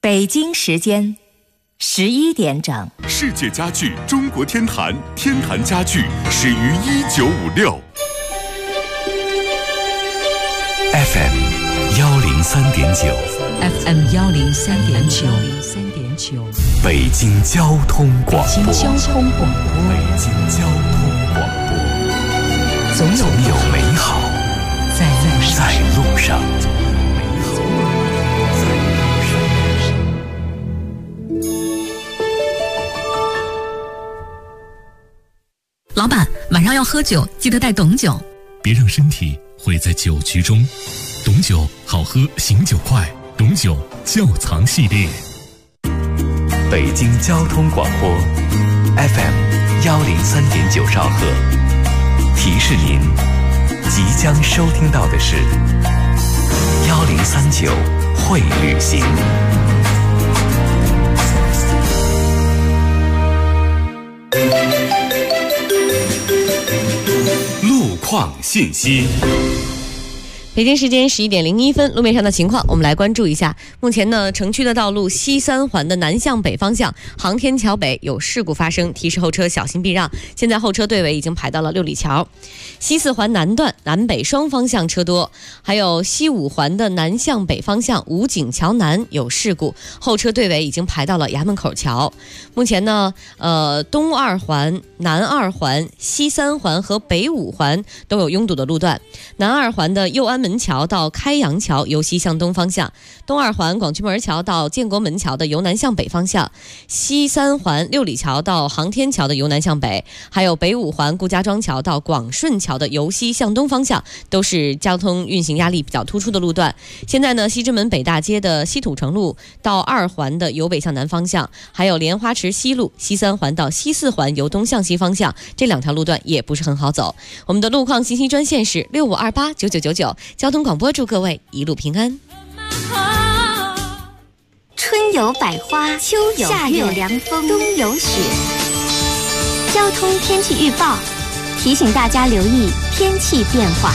北京时间11点整。 世界家具中国天坛，天坛家具始于1956。 FM 103.9 FM 103.9 北京交通广播。 北京交通广播。 北京交通广播。总有美好在路上。 老板，晚上要喝酒，记得带董酒。 别让身体毁在酒局中。董酒好喝，醒酒快。董酒窖藏系列。 北京交通广播 FM 103.9兆赫。提示您，即将收听到的是1039会旅行。 路况信息。 北京时间11点01分，路面上的情况我们来关注一下。目前呢，城区的道路西三环的南向北方向，航天桥北有事故发生，提示后车小心避让。现在后车队尾已经排到了六里桥。西四环南段南北双方向车多，还有西五环的南向北方向武警桥南有事故，后车队尾已经排到了衙门口桥。目前呢，东二环、南二环、西三环和北五环都有拥堵的路段。南二环的右安门桥到开阳桥由西向东方向，东二环广渠门桥到建国门桥的由南向北方向，西三环六里桥到航天桥的由南向北，还有北五环顾家庄桥到广顺桥的由西向东方向，都是交通运行压力比较突出的路段。现在呢，西直门北大街的西土城路到二环的由北向南方向，还有莲花池西路西三环到西四环由东向西方向，这两条路段也不是很好走。我们的路况信息专线是65289999，交通广播祝各位一路平安。 春有百花，秋有夏有凉风，冬有雪。交通天气预报提醒大家留意天气变化。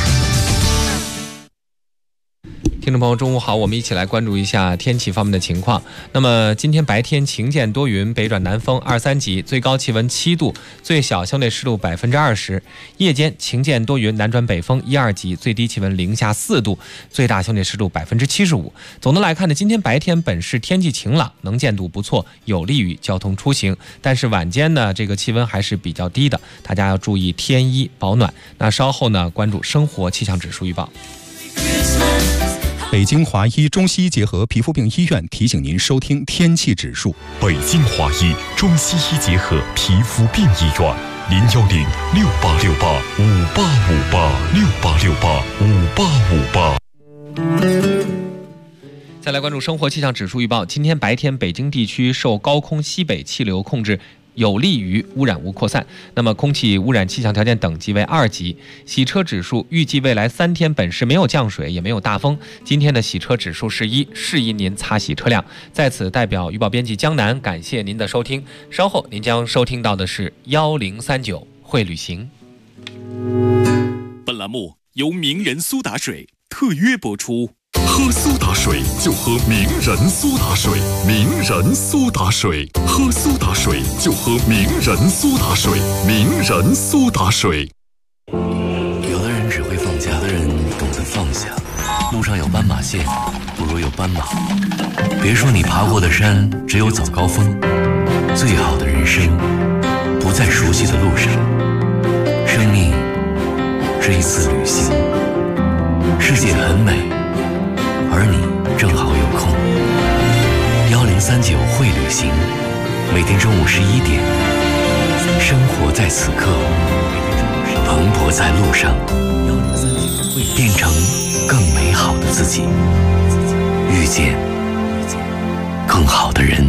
听众朋友中午好，我们一起来关注一下天气方面的情况。那么今天白天晴间多云，北转南风2、3级，最高气温7度，最小相对湿度20%。夜间晴间多云，南转北风1、2级，最低气温零下4度，最大相对湿度75%。总的来看呢，今天白天本市天气晴朗，能见度不错，有利于交通出行。但是晚间呢，这个气温还是比较低的，大家要注意添衣保暖。那稍后呢，关注生活气象指数预报。 北京华医中西医结合皮肤病医院提醒您收听天气指数。 北京华医中西医结合皮肤病医院，010-6868-5858，6868-5858。 再来关注生活气象指数预报。今天白天北京地区受高空西北气流控制，有利于污染物扩散，那么空气污染气象条件等级为2级。洗车指数预计未来3天本市没有降水，也没有大风。今天的洗车指数是1，适宜您擦洗车辆。在此代表预报编辑江南感谢您的收听，稍后您将收听到的是1039会旅行。 本栏目由名人苏打水特约播出。喝苏打水就喝名人苏打水，名人苏打水，喝苏打水就喝名人苏打水，名人苏打水。 有的人只会放假，有的人懂得放下。路上有斑马线，不如有斑马。别说你爬过的山只有早高峰，最好的人生不在熟悉的路上。生命是一次旅行，世界很美，而你正好有空。1039会旅行，每天中午11点，生活在此刻，蓬勃在路上，变成更美好的自己，遇见更好的人。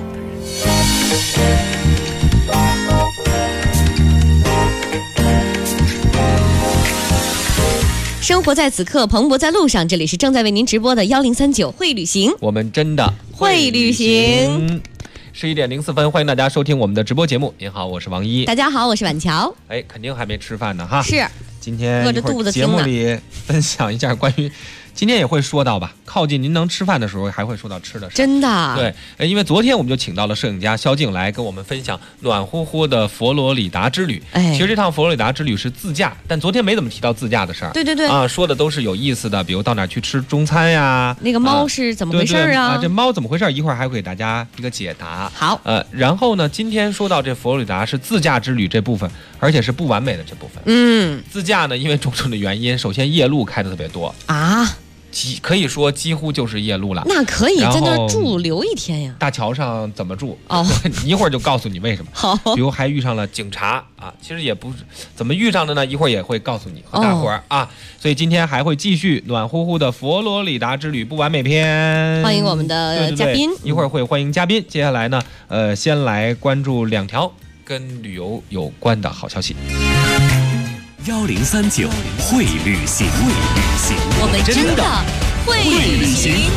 生活在此刻，蓬勃在路上。这里是正在为您直播的1039会旅行， 我们真的会旅行。 11点04分，欢迎大家收听我们的直播节目。您好，我是王一。 大家好，我是婉乔。 肯定还没吃饭呢哈。 是。 今天饿着肚子节目里分享一下关于今天也会说到吧，靠近您能吃饭的时候，还会说到吃的事。 真的。 对，因为昨天我们就请到了摄影家肖静来跟我们分享暖乎乎的佛罗里达之旅。其实这趟佛罗里达之旅是自驾，但昨天没怎么提到自驾的事儿。 对啊，说的都是有意思的，比如到哪儿去吃中餐呀， 那个猫是怎么回事啊？ 这猫怎么回事？一会儿还会给大家一个解答。 好， 然后呢，今天说到这佛罗里达是自驾之旅这部分，而且是不完美的这部分。自驾呢，因为种种的原因，首先夜路开的特别多啊。可以说几乎就是夜路了。 那可以在那儿住留一天呀。 大桥上怎么住？一会儿就告诉你为什么。好，比如还遇上了警察啊，其实也不是怎么遇上的呢，一会儿也会告诉你和大伙儿啊。所以今天还会继续暖乎乎的佛罗里达之旅不完美篇。欢迎我们的嘉宾， 一会儿会欢迎嘉宾。接下来呢，先来关注2条跟旅游有关的好消息。 1039会旅行， 我们真的会旅行。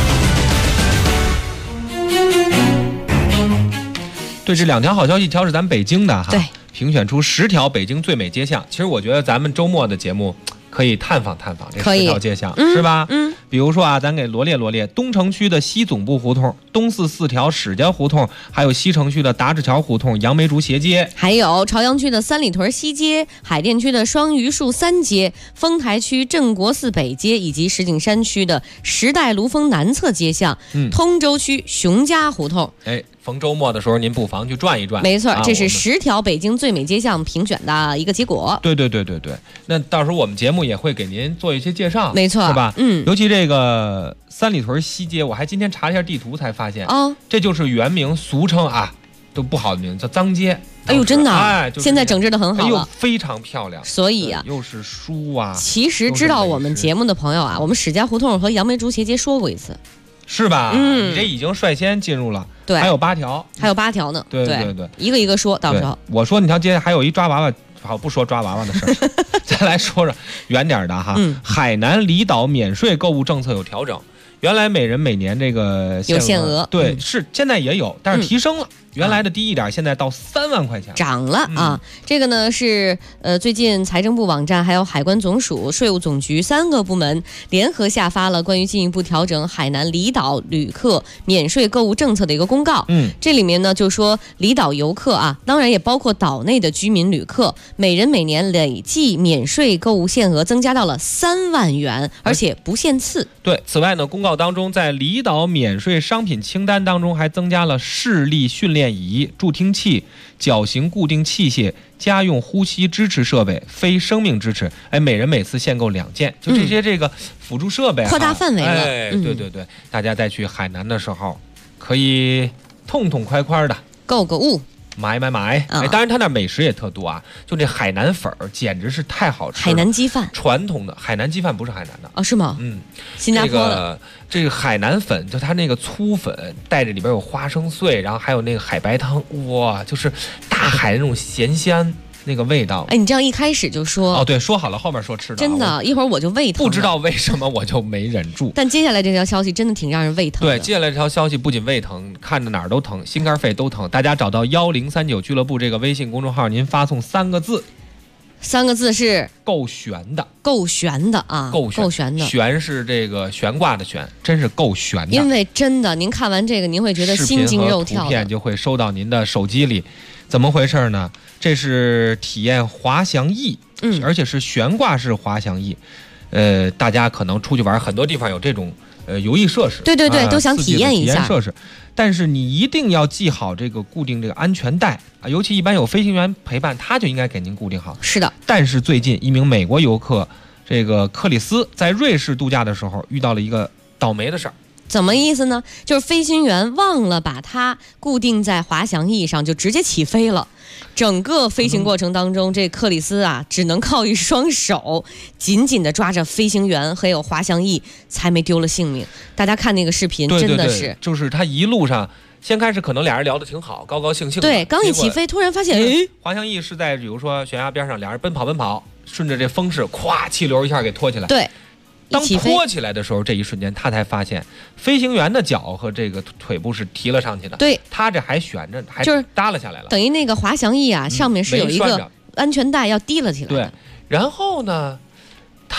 对，这2条好消息，挑是咱们北京的哈。 对， 评选出10条北京最美街巷。其实我觉得咱们周末的节目可以探访这10条街巷，是吧？比如说啊，咱给罗列东城区的西总部胡同、东四4条史家胡同，还有西城区的达志桥胡同、杨梅竹斜街， 还有朝阳区的三里屯西街、海淀区的双榆树3街、丰台区镇国寺北街，以及石景山区的时代卢峰南侧街巷，通州区熊家胡同。 逢周末的时候，您不妨去转一转。 没错，这是10条北京最美街巷评选的一个结果。 对。那到时候我们节目也会给您做一些介绍， 没错， 是吧？尤其这个三里屯西街，我还今天查了一下地图才发现，这就是原名俗称啊，都不好的名字，叫脏街。 哎呦，真的，现在整治的很好了， 非常漂亮。 所以啊， 又是书啊。 其实知道我们节目的朋友啊，我们史家胡同和杨梅竹斜街说过一次。 是吧？你这已经率先进入了。对，还有8条， 还有8条呢。 对， 一个一个说，到时候我说那条街还有一抓娃娃，好，不说抓娃娃的事儿，再来说说远点的哈。海南离岛免税购物政策有调整，原来每人每年这个有限额， 对，是现在也有，但是提升了。原来的低一点，现在到3万块钱， 涨了啊！这个呢是最近财政部网站还有海关总署、税务总局3个部门联合下发了关于进一步调整海南离岛旅客免税购物政策的一个公告。这里面呢就说离岛游客啊，当然也包括岛内的居民旅客，每人每年累计免税购物限额增加到了3万元，而且不限次。 对，此外呢，公告当中在离岛免税商品清单当中还增加了视力训练仪、助听器、脚型固定器械、家用呼吸支持设备、非生命支持，每人每次限购2件，就这些这个辅助设备扩大范围了。 对，大家再去海南的时候，可以痛痛快快的购个物。 买，当然他那美食也特多啊，就这海南粉儿简直是太好吃了。 海南鸡饭， 传统的海南鸡饭不是海南的哦，是吗？新加坡的这个海南粉，就它那个粗粉，带着里边有花生碎，然后还有那个海白汤，哇，就是大海那种咸香。那个味道， 你这样一开始就说对，说好了后面说吃的， 真的，一会儿我就胃疼， 不知道为什么我就没忍住。 但接下来这条消息真的挺让人胃疼的。 对，接下来这条消息不仅胃疼，看着哪儿都疼，心肝肺都疼。大家找到1039俱乐部这个微信公众号，您发送3个字 ，3个字是够悬的， 够悬的啊，够悬的， 悬是这个悬挂的悬，真是够悬的。 因为真的，您看完这个，您会觉得心惊肉跳的， 图片就会收到您的手机里。怎么回事呢？这是体验滑翔翼，而且是悬挂式滑翔翼。大家可能出去玩，很多地方有这种游艺设施， 对，都想体验一下设施。但是你一定要系好这个固定这个安全带啊，尤其一般有飞行员陪伴，他就应该给您固定好。 是的。 但是最近一名美国游客，这个克里斯在瑞士度假的时候遇到了一个倒霉的事儿。 怎么意思呢？就是飞行员忘了把它固定在滑翔翼上，就直接起飞了。整个飞行过程当中，这克里斯啊，只能靠一双手紧紧地抓着飞行员还有滑翔翼，才没丢了性命。大家看那个视频，真的是， 就是他一路上。先开始可能俩人聊得挺好，高高兴兴的。 对，刚一起飞，突然发现， 滑翔翼是在比如说悬崖边上，俩人奔跑，顺着这风势，咵，气流一下给拖起来。 对。 当拖起来的时候，这一瞬间他才发现，飞行员的脚和这个腿部是提了上去的。 对， 他这还悬着，还就是耷拉下来了。 等于那个滑翔翼啊，上面是有一个安全带要提了起来。 对，然后呢，他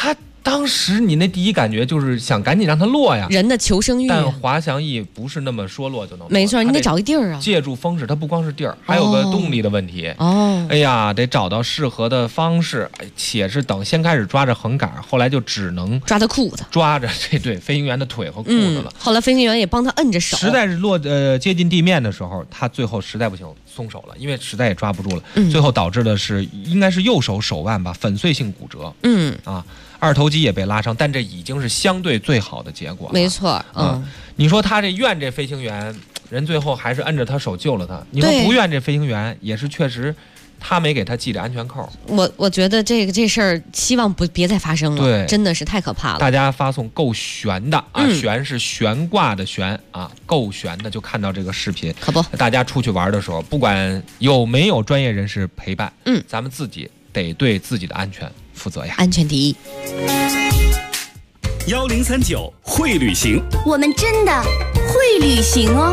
当时你那第一感觉就是想赶紧让它落呀， 人的求生欲。 但滑翔翼不是那么说落就能落， 没错，你得找一地儿啊。 借助风势，它不光是地儿，还有个动力的问题。哎呀，得找到适合的方式，且是等先开始抓着横杆，后来就只能抓着裤子， 抓着这对飞行员的腿和裤子了。 后来飞行员也帮他摁着手， 实在是接近地面的时候，他最后实在不行松手了，因为实在也抓不住了。最后导致的是应该是右手手腕吧粉碎性骨折。二头肌也被拉伤，但这已经是相对最好的结果了。 没错， 你说他这怨这飞行员，人最后还是摁着他手救了他。你说不怨这飞行员，也是确实他没给他系着安全扣。 我觉得这事儿希望别再发生了。 对， 真的是太可怕了。 大家发送够悬的啊，悬是悬挂的悬啊，够悬的就看到这个视频。 可不，大家出去玩的时候，不管有没有专业人士陪伴，咱们自己得对自己的安全负责呀。 安全第一。 1039会旅行， 我们真的会旅行哦。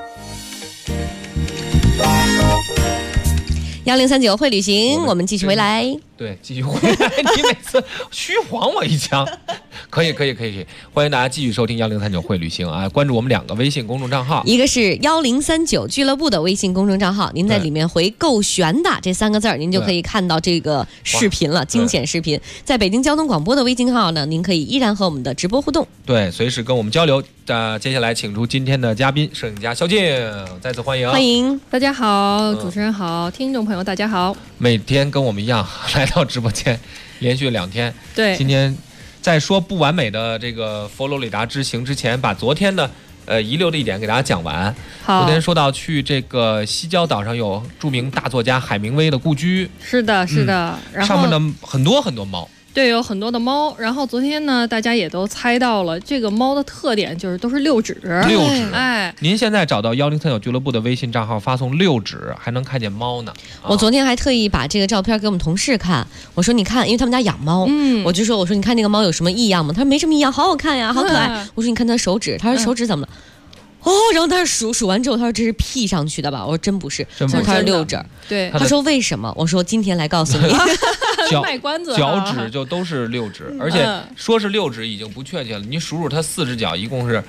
1039会旅行，我们继续回来。 对，继续回来。你每次虚晃我一枪，可以。欢迎大家继续收听1039会旅行啊！关注我们2个微信公众账号， 一个是1039俱乐部的微信公众账号，您在里面回“够悬的”这3个字，您就可以看到这个视频了，惊险视频。在北京交通广播的微信号呢，您可以依然和我们的直播互动， 对，随时跟我们交流。接下来请出今天的嘉宾，摄影家肖静，再次欢迎。 欢迎， 大家好，主持人好，听众朋友大家好。 每天跟我们一样来到直播间，连续2天。 对， 今天在说不完美的这个佛罗里达之行之前，把昨天的遗留的一点给大家讲完。 好， 昨天说到去这个西郊岛上有著名大作家海明威的故居。 是的，然后上面的很多猫。 对，有很多的猫。然后昨天呢，大家也都猜到了，这个猫的特点就是都是6指。 6指， 哎， 您现在找到1039俱乐部的微信账号，发送6指，还能看见猫呢。 我昨天还特意把这个照片给我们同事看，我说你看，因为他们家养猫，我就说你看那个猫有什么异样吗？他说没什么异样，好好看呀，好可爱。我说你看它手指，他说手指怎么了？然后他数完之后，他说这是 P 上去的吧？我说真不是，他是6指。 对， 他说为什么？我说今天来告诉你。 卖关子， 脚趾就都是6指，而且说是6指已经不确切了。你数数它4只脚，一共是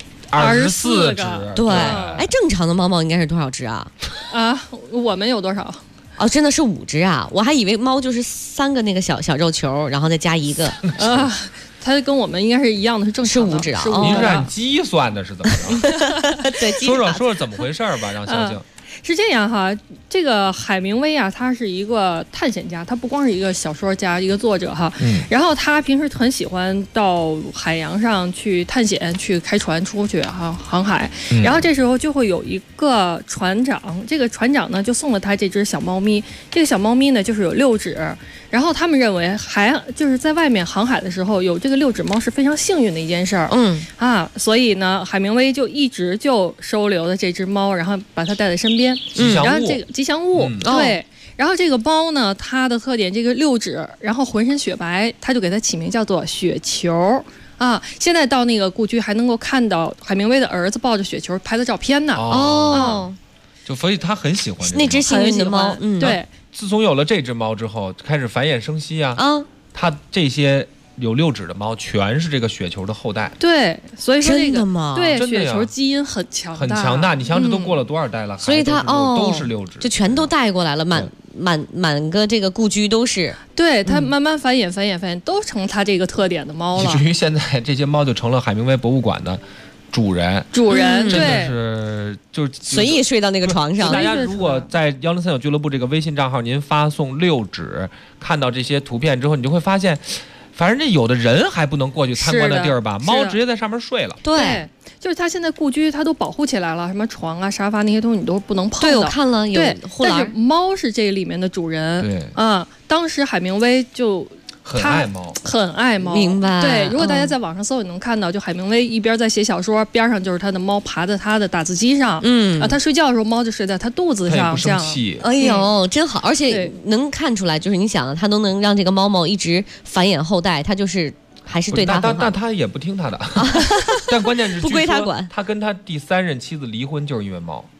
24指。 对，哎，正常的猫应该是多少只啊？ 我们有多少？ 真的是5只啊！我还以为猫就是3个那个小肉球，然后再加一个。 它跟我们应该是一样的，是正常的 5指啊。 您是按鸡算的，是怎么着？ 对， 说怎么回事吧，让肖静。 是这样哈，这个海明威啊，他是一个探险家，他不光是一个小说家，一个作者哈。然后他平时很喜欢到海洋上去探险，去开船出去航海。然后这时候就会有一个船长，这个船长呢就送了他这只小猫咪。这个小猫咪呢就是有6指，然后他们认为就是在外面航海的时候有这个6指猫是非常幸运的一件事儿。所以呢，海明威就一直就收留了这只猫，然后把它带在身边。然后这个吉祥物，对。然后这个猫呢，它的特点这个6指，然后浑身雪白，他就给它起名叫做雪球啊。现在到那个故居还能够看到海明威的儿子抱着雪球拍的照片呢。 就所以他很喜欢那只幸运的猫。 对。 自从有了这只猫之后，开始繁衍生息啊。它这些有6指的猫全是这个雪球的后代。 对，所以说这个真的吗？ 对，雪球基因很强大。 你想这都过了多少代了？ 所以它都是6指， 就全都带过来了，满个这个故居都是。 对，它慢慢繁衍，都成它这个特点的猫了。 以至于现在这些猫就成了海明威博物馆的主人， 真的是就是随意睡到那个床上。 大家如果在1039俱乐部这个微信账号，您发送6指，看到这些图片之后，你就会发现。反正这有的人还不能过去参观的地儿吧，猫直接在上面睡了。 对，就是它现在故居它都保护起来了，什么床啊、沙发那些东西你都不能碰的。 对，我看了有护栏。 但是猫是这里面的主人。 对， 当时海明威就。 很爱猫， 很爱猫， 明白？ 对，如果大家在网上搜，也能看到，就海明威一边在写小说，边上就是他的猫爬在他的打字机上，他睡觉的时候，猫就睡在他肚子上， 这样。 哎呦，真好，而且能看出来，就是你想，他都能让这个猫一直繁衍后代，他就是还是对他很好。 但他也不听他的，但关键是不归他管。 他跟他第3任妻子离婚就是因为猫。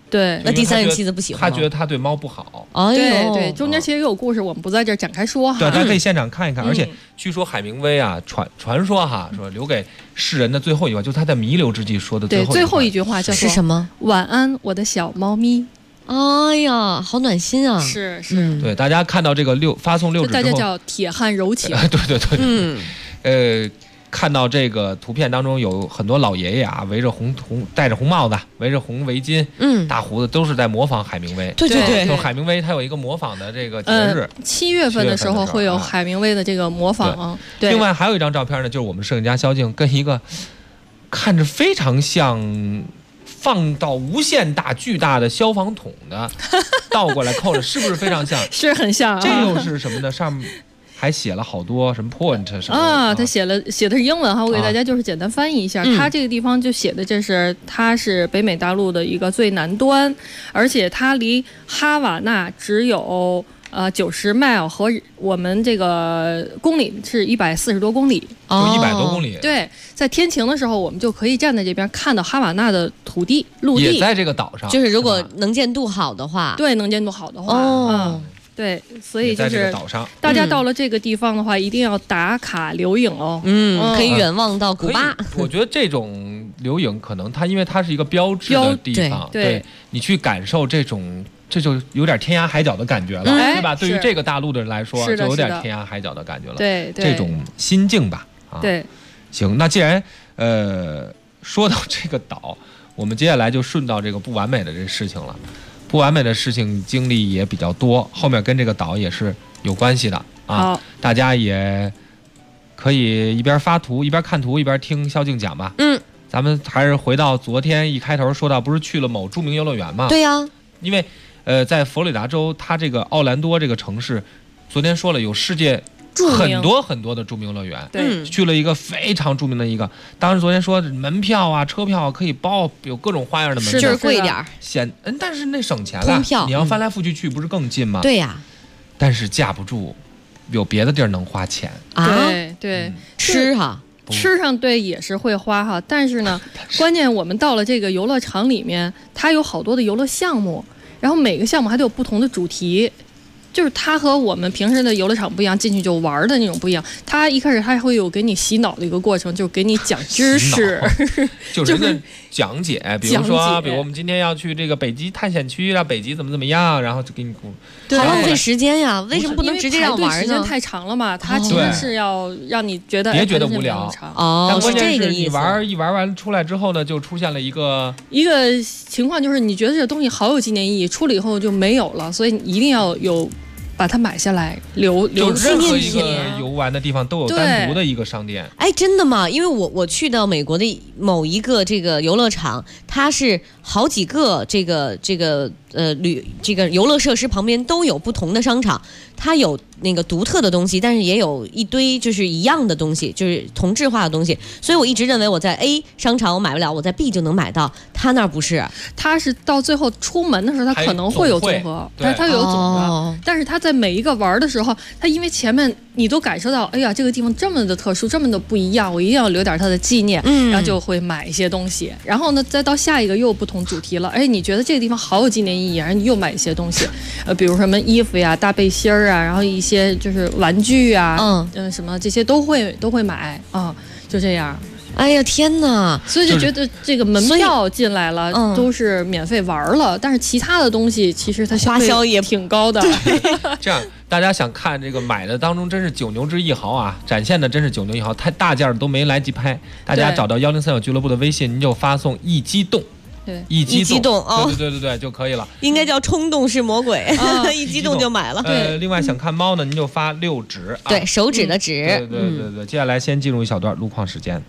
对， 那第3任妻子不喜欢吗？ 他觉得他对猫不好。 对对，中间其实也有故事，我们不在这儿展开说哈。 对，大家可以现场看一看。而且据说海明威啊，传说哈，说留给世人的最后一句话，就是他在弥留之际说的最后一句话叫做是什么？ 晚安，我的小猫咪。 哎呀，好暖心啊！ 是， 对，大家看到这个发送6纸之后， 大家叫铁汉柔情。 对，看到这个图片当中有很多老爷爷啊，围着戴着红帽子，围着红围巾，大胡子，都是在模仿海明威。 对， 就是海明威他有一个模仿的这个节日 ，7月份的时候会有海明威的这个模仿。对， 另外还有一张照片呢，就是我们摄影家萧静跟一个看着非常像放到无限大巨大的消防筒的倒过来扣着，是不是非常像？ 是很像。 这又是什么呢？上面还写了好多什么 point 什么啊？他写的是英文哈，我给大家就是简单翻译一下。他这个地方就写的它是北美大陆的一个最南端，而且它离哈瓦那只有90 mile 和我们这个公里是140多公里， 就100多公里。 对，在天晴的时候，我们就可以站在这边看到哈瓦那的陆地， 也在这个岛上。 就是如果能见度好的话， 对，能见度好的话，对，所以就是大家到了这个地方的话，一定要打卡留影哦。 可以远望到古巴。 我觉得这种留影可能因为它是一个标志的地方，对你去感受这就有点天涯海角的感觉了，对吧？对于这个大陆的人来说，就有点天涯海角的感觉了。 对， 这种心境吧。 对， 行，那既然说到这个岛，我们接下来就顺到这个不完美的这事情了。不完美的事情经历也比较多，后面跟这个岛也是有关系的啊。大家也可以一边发图一边看图一边听萧静讲吧。咱们还是回到昨天一开头说到，不是去了某著名游乐园吗？ 对呀， 因为在佛罗里达州，它这个奥兰多这个城市，昨天说了有世界很多很多的著名乐园， 对， 去了一个非常著名的一个。当时昨天说门票啊、车票可以包，有各种花样的门票， 就是贵一点， 但是那省钱了。你要翻来覆去不是更近吗？ 对呀， 但是架不住有别的地儿能花钱啊。 对， 吃哈。 吃上对也是会花哈，但是呢，关键我们到了这个游乐场里面，它有好多的游乐项目，然后每个项目还都有不同的主题。就是它和我们平时的游乐场不一样，进去就玩的那种不一样。它一开始它会有给你洗脑的一个过程，就是给你讲知识， 就是讲解。比如说，比如我们今天要去这个北极探险区，北极怎么样，然后就给你好浪费时间呀！为什么不能直接让玩呢？ 时间太长了嘛，它其实是要让你觉得别觉得无聊哦，是这个意思。 你玩完出来之后呢，就出现了一个情况，就是你觉得这个东西好有纪念意义，出了以后就没有了，所以你一定要把它买下来，留任何一个游玩的地方都有单独的一个商店。 哎，真的吗？因为我去到美国的某一个这个游乐场，它是好几个这个游乐设施旁边都有不同的商场，它有那个独特的东西，但是也有一堆就是一样的东西，就是同质化的东西。所以我一直认为我在 A 商场我买不了，我在 B 就能买到。他那儿不是， 他是到最后出门的时候，他可能会有综合，他有总的，但是他在每一个玩的时候，他因为前面你都感受到，哎呀，这个地方这么的特殊，这么的不一样，我一定要留点它的纪念，然后就会买一些东西。然后呢，再到下一个又有不同主题了，哎，你觉得这个地方好有纪念意义，然后你又买一些东西，比如什么衣服呀、大背心啊，然后一些就是玩具啊，什么这些都会买啊，就这样。 哎呀天哪！ 所以就觉得这个门票进来了都是免费玩了，但是其他的东西其实它花销也挺高的。 这样大家想看这个买的当中真是九牛之一毫啊，展现的真是九牛一毫，太大件的都没来及拍。大家找到1039俱乐部的微信，您就发送一激动。 对， 一激动哦，对就可以了。 应该叫冲动是魔鬼，一激动就买了。 对， 另外想看猫呢，您就发6指， 对，手指的指。 对。接下来先进入一小段路况时间。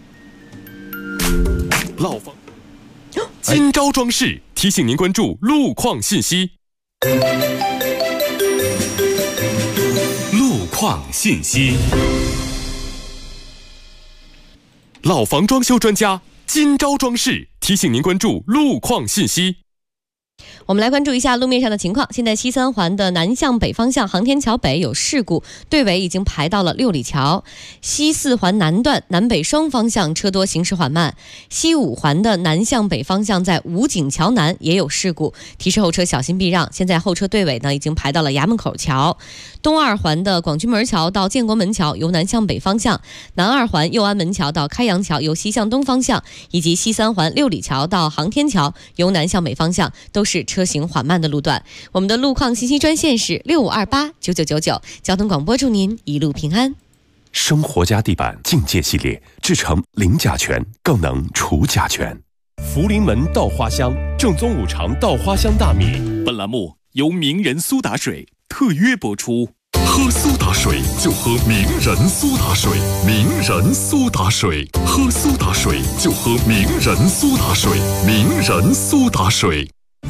老房今朝装饰提醒您关注路况信息。路况信息。老房装修专家今朝装饰提醒您关注路况信息。 我们来关注一下路面上的情况。现在西三环的南向北方向航天桥北有事故，队尾已经排到了六里桥。西四环南段南北双方向车多，行驶缓慢。西五环的南向北方向在武警桥南也有事故，提示后车小心避让。现在后车队尾呢已经排到了衙门口桥。东二环的广渠门桥到建国门桥由南向北方向，南二环右安门桥到开阳桥由西向东方向，以及西三环六里桥到航天桥由南向北方向都是车行缓慢的路段。我们的路况信息专线是65289999，交通广播祝您一路平安。 生活家地板境界系列制成零甲醛，更能除甲醛。 福临门稻花香，正宗五常稻花香大米。 本栏目由名人苏打水特约播出。喝苏打水就喝名人苏打水，名人苏打水，喝苏打水就喝名人苏打水，名人苏打水。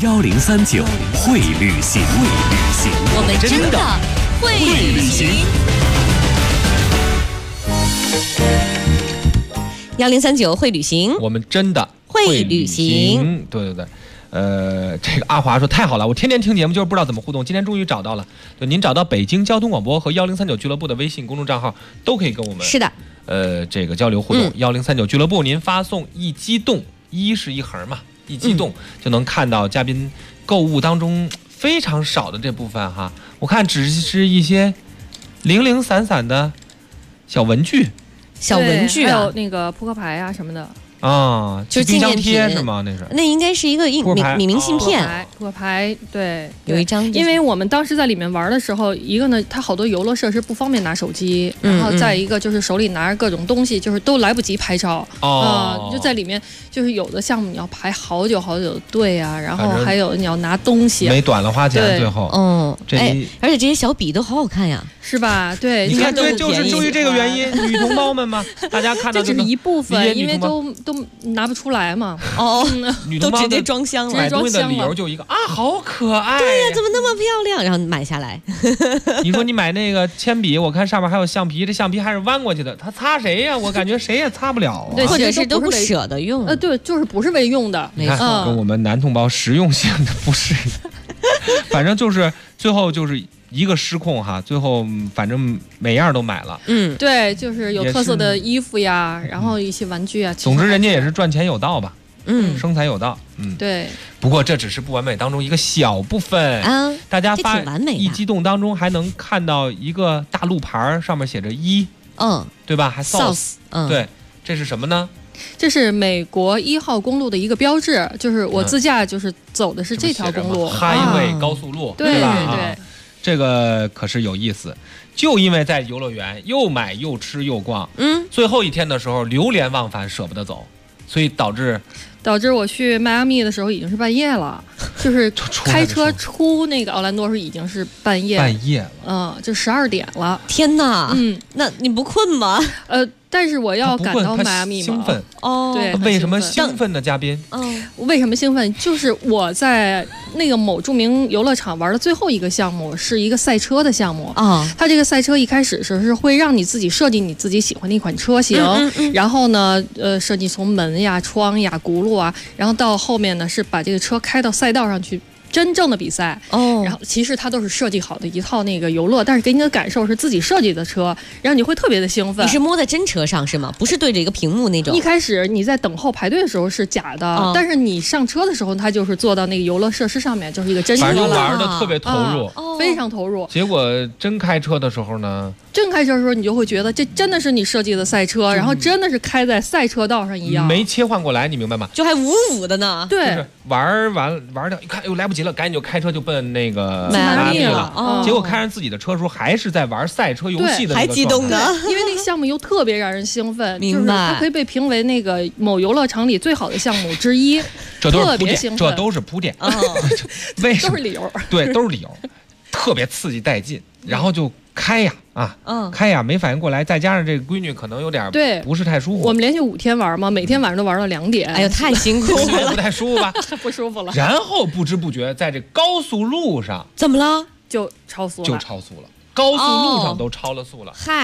1039会旅行， 我们真的会旅行。1039会旅行， 我们真的会旅行。 对。这个阿华说太好了，我天天听节目就是不知道怎么互动，今天终于找到了。就您找到北京交通广播和1039俱乐部的微信公众账号，都可以跟我们是的， 这个交流互动。1039俱乐部，您发送一激动，一是一横嘛，一激动就能看到嘉宾购物当中非常少的这部分哈。我看只是一些零零散散的小文具， 还有那个扑克牌啊什么的。 啊， 就是冰箱贴是吗？ 那应该是一个明信片， 扑克牌，对， 有一张。 因为我们当时在里面玩的时候，一个呢，它好多游乐设施不方便拿手机，然后再一个就是手里拿着各种东西，就是都来不及拍照。就在里面，就是有的项目你要排好久好久的队啊，然后还有你要拿东西， 没短了花钱，最后。 而且这些小笔都好好看呀， 是吧？对， 你看，对，就是出于这个原因，女同胞们嘛，大家看到这只是一部分，因为都拿不出来嘛。 都直接装箱了。 买东西的理由就一个啊，好可爱。 对呀，怎么那么漂亮？然后买下来。 你说你买那个铅笔，我看上面还有橡皮，这橡皮还是弯过去的，它擦谁呀？我感觉谁也擦不了啊。 对，或者是都不舍得用。 对，就是不是为用的。 你看，跟我们男同胞实用性的不是，反正就是最后就是一个失控哈，最后反正每样都买了。 对，就是有特色的衣服呀，然后一些玩具啊。 总之，人家也是赚钱有道吧。生财有道。 对。 不过这只是不完美当中一个小部分啊。 大家发一激动当中还能看到一个大路牌，上面写着1，对吧？还 sauce，对，这是什么呢？ 这是美国1号公路的一个标志，就是我自驾就是走的是这条公路 ，Highway 高速路， 对吧？ 对。 这个可是有意思，就因为在游乐园又买又吃又逛，最后一天的时候流连忘返，舍不得走，所以导致我去迈阿密的时候已经是半夜了，就是开车出那个奥兰多时已经是半夜了，就12点了。 天哪，那你不困吗？ 但是我要赶到迈阿密嘛， 兴奋对， 为什么兴奋的嘉宾？ 为什么兴奋？就是我在那个某著名游乐场玩的最后一个项目是一个赛车的项目它这个赛车一开始是会让你自己设计你自己喜欢的一款车型，然后呢，设计从门呀、窗呀、轱辘啊，然后到后面呢是把这个车开到赛道上去。真正的比赛然后其实它都是设计好的一套那个游乐，但是给你的感受是自己设计的车，然后你会特别的兴奋。 你是摸在真车上是吗？不是对着一个屏幕那种？ 一开始你在等候排队的时候是假的，但是你上车的时候，它就是坐到那个游乐设施上面，就是一个真车了。 反正玩的特别投入， 非常投入。 结果真开车的时候呢？ 真开车的时候，你就会觉得这真的是你设计的赛车，然后真的是开在赛车道上一样。 没切换过来，你明白吗？ 就还呜呜的呢。 对， 就是玩掉，一看来不及了，赶紧就开车就奔那个迈阿密了。结果开上自己的车时候，还是在玩赛车游戏的， 还激动呢。 因为那个项目又特别让人兴奋，就是它可以被评为那个某游乐场里最好的项目之一。 这都是铺垫， 这都是铺垫。为什么？ 都是理由。 对，都是理由，特别刺激带劲，然后就。开呀开呀，没反应过来，再加上这个闺女可能有点不是太舒服。 我们连续5天玩嘛，每天晚上都玩到2点。 哎呦，太辛苦了， 不太舒服吧？ 不舒服了。 然后不知不觉在这高速路上， 怎么了？ 就超速了。 高速路上都超了速了。 嗨，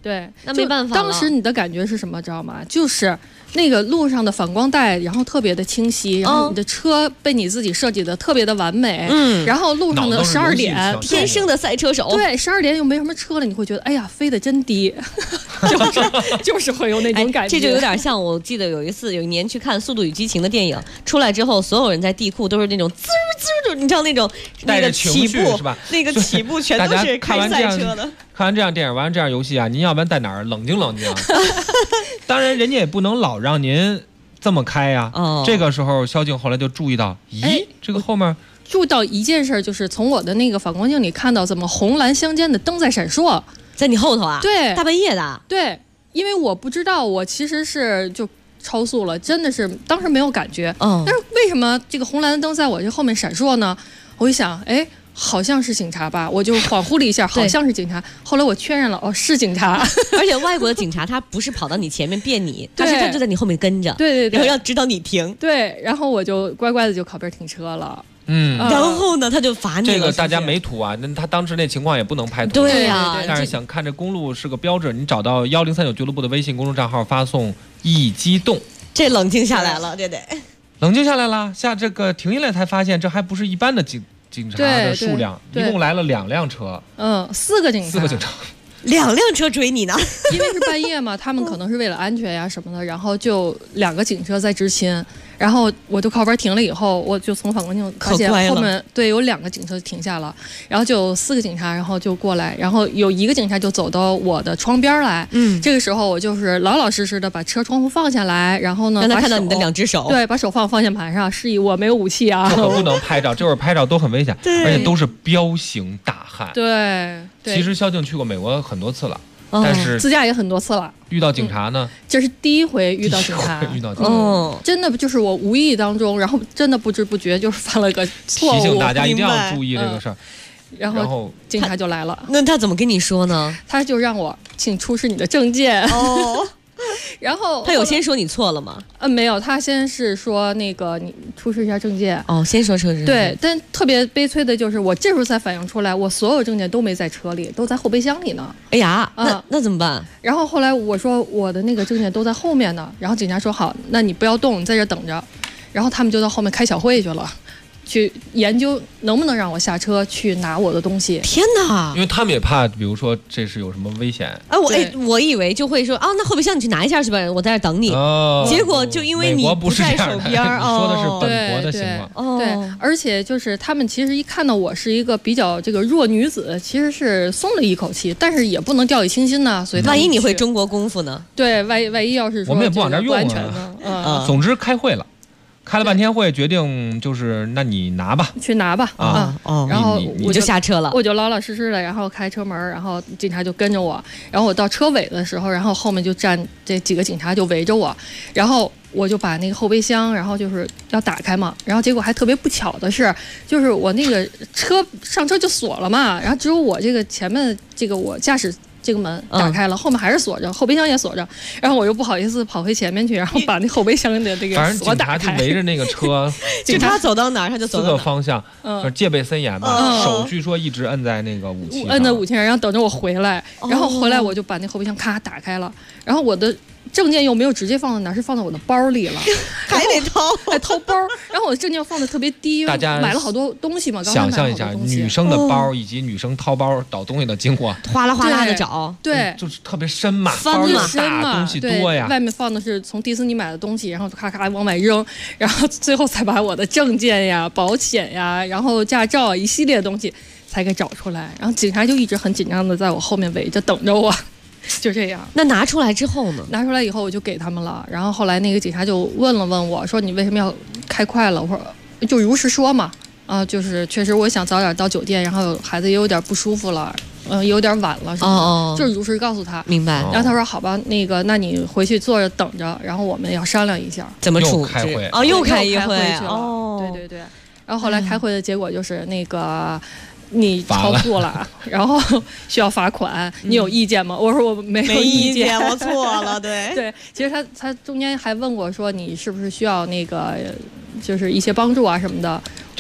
对， 那没办法了。 当时你的感觉是什么，知道吗？就是那个路上的反光带，然后特别的清晰，然后你的车被你自己设计的特别的完美，然后路上的12点， 天生的赛车手， 对，12点又没什么车了，你会觉得哎呀飞得真低，就是会有那种感觉。 这就有点像我记得有一年去看《速度与激情》的电影，出来之后，所有人在地库都是那种滋滋，你知道那种那个起步是吧？ 那个起步全都是开赛车的。 看完这样电影，玩完这样游戏啊，您要不然在哪儿冷静冷静？当然，人家也不能老让您这么开呀。这个时候，萧静后来就注意到，咦，这个后面注意到一件事，就是从我的那个反光镜里看到，怎么红蓝相间的灯在闪烁， 在你后头啊？ 对， 大半夜的。 对，因为我不知道，我其实是就超速了，真的是当时没有感觉。但是为什么这个红蓝灯在我这后面闪烁呢？我一想，哎。好像是警察吧，我就恍惚了一下，好像是警察。后来我确认了，哦，是警察。 而且外国的警察他不是跑到你前面别你，他就在你后面跟着， 对， 然后要指导你停。 对，然后我就乖乖的就靠边停车了。 然后呢，他就罚你了。 这个大家没图啊，那他当时那情况也不能拍图。 对呀， 但是想看这公路是个标志，你找到1039俱乐部的微信公众账号，发送“一激动”， 这冷静下来了，这得冷静下来了。下这个停下来才发现，这还不是一般的警察的数量，一共来了2辆车 ，4个警察 ，2 辆车追你呢， 因为是半夜嘛，他们可能是为了安全呀什么的，然后就2个警车在执勤，然后我就靠边停了以后，我就从反光镜发现后面有2个警车停下了，然后就有4个警察，然后就过来，然后有1个警察就走到我的窗边来，这个时候我就是老老实实的把车窗户放下来，然后呢让他看到你的2只手， 对，把手放方向盘上，示意我没有武器啊， 这可不能拍照，这会儿拍照都很危险，而且都是彪形大汉。 对， 其实萧静去过美国很多次了。但是自驾也很多次了， 遇到警察呢， 这是第一回遇到警察，真的就是我无意当中，然后真的不知不觉就是犯了个错误， 提醒大家一定要注意这个事儿。 然后警察就来了， 那他怎么跟你说呢？ 他就让我请出示你的证件。然后他有先说你错了吗？ 没有，他先是说那个你出示一下证件。 先说证件。 对，但特别悲催的就是我这时候才反应出来，我所有证件都没在车里，都在后备箱里呢。 哎呀，那怎么办？ 然后后来我说我的那个证件都在后面呢，然后警察说好，那你不要动，你在这等着。然后他们就到后面开小会去了。去研究能不能让我下车去拿我的东西。 天哪！ 因为他们也怕，比如说这是有什么危险。 我以为就会说那后备箱你去拿一下去吧，我在这等你。结果就因为你不在手边， 说的是本国的情况。对，而且就是他们其实一看到我是一个比较这个弱女子，其实是松了一口气，但是也不能掉以轻心呢。所以万一你会中国功夫呢？ 对，万一要是说我们也不往这用啊。 总之开会了。开了半天会，决定就是那你拿吧， 去拿吧然后我就下车了， 我就老老实实的，然后开车门，然后警察就跟着我，然后我到车尾的时候，然后后面就站这几个警察就围着我，然后我就把那个后备箱，然后就是要打开嘛，然后结果还特别不巧的是，就是我那个车上车就锁了嘛，然后只有我这个前面这个我驾驶。这个门打开了，后面还是锁着，后备箱也锁着，然后我又不好意思跑回前面去，然后把那后备箱的这个锁打开。 反正警察就围着那个车， 警察走到哪儿他就走到哪儿。 4个方向，戒备森严嘛，手据说一直摁在那个武器上， 摁在武器上，然后等着我回来，然后回来我就把那后备箱咔打开了，然后我的证件又没有直接放到哪儿，是放到我的包里了， 还得掏， 还掏包。然后我的证件放的特别低， 大家买了好多东西嘛。 想象一下，女生的包以及女生掏包倒东西的经过， 哗啦哗啦的找， 对， 就是特别深嘛， 包又大，东西多呀。 外面放的是从迪士尼买的东西，然后咔咔往外扔，然后最后才把我的证件呀、保险呀，然后驾照一系列东西才给找出来。然后警察就一直很紧张的在我后面围着等着我。就这样。 那拿出来之后呢？ 拿出来以后我就给他们了，然后后来那个警察就问了问我说你为什么要开快了？我说就如实说嘛，就是确实我想早点到酒店，然后孩子也有点不舒服了，有点晚了什么的，就是如实告诉他。 明白。 然后他说好吧，那你回去坐着等着，然后我们要商量一下怎么处置。 开会又开一会去了。对。然后后来开会的结果就是那个。你超速了，然后需要罚款，你有意见吗？我说我没有意见， 我错了。对对，其实他中间还问我说你是不是需要那个就是一些帮助啊什么的。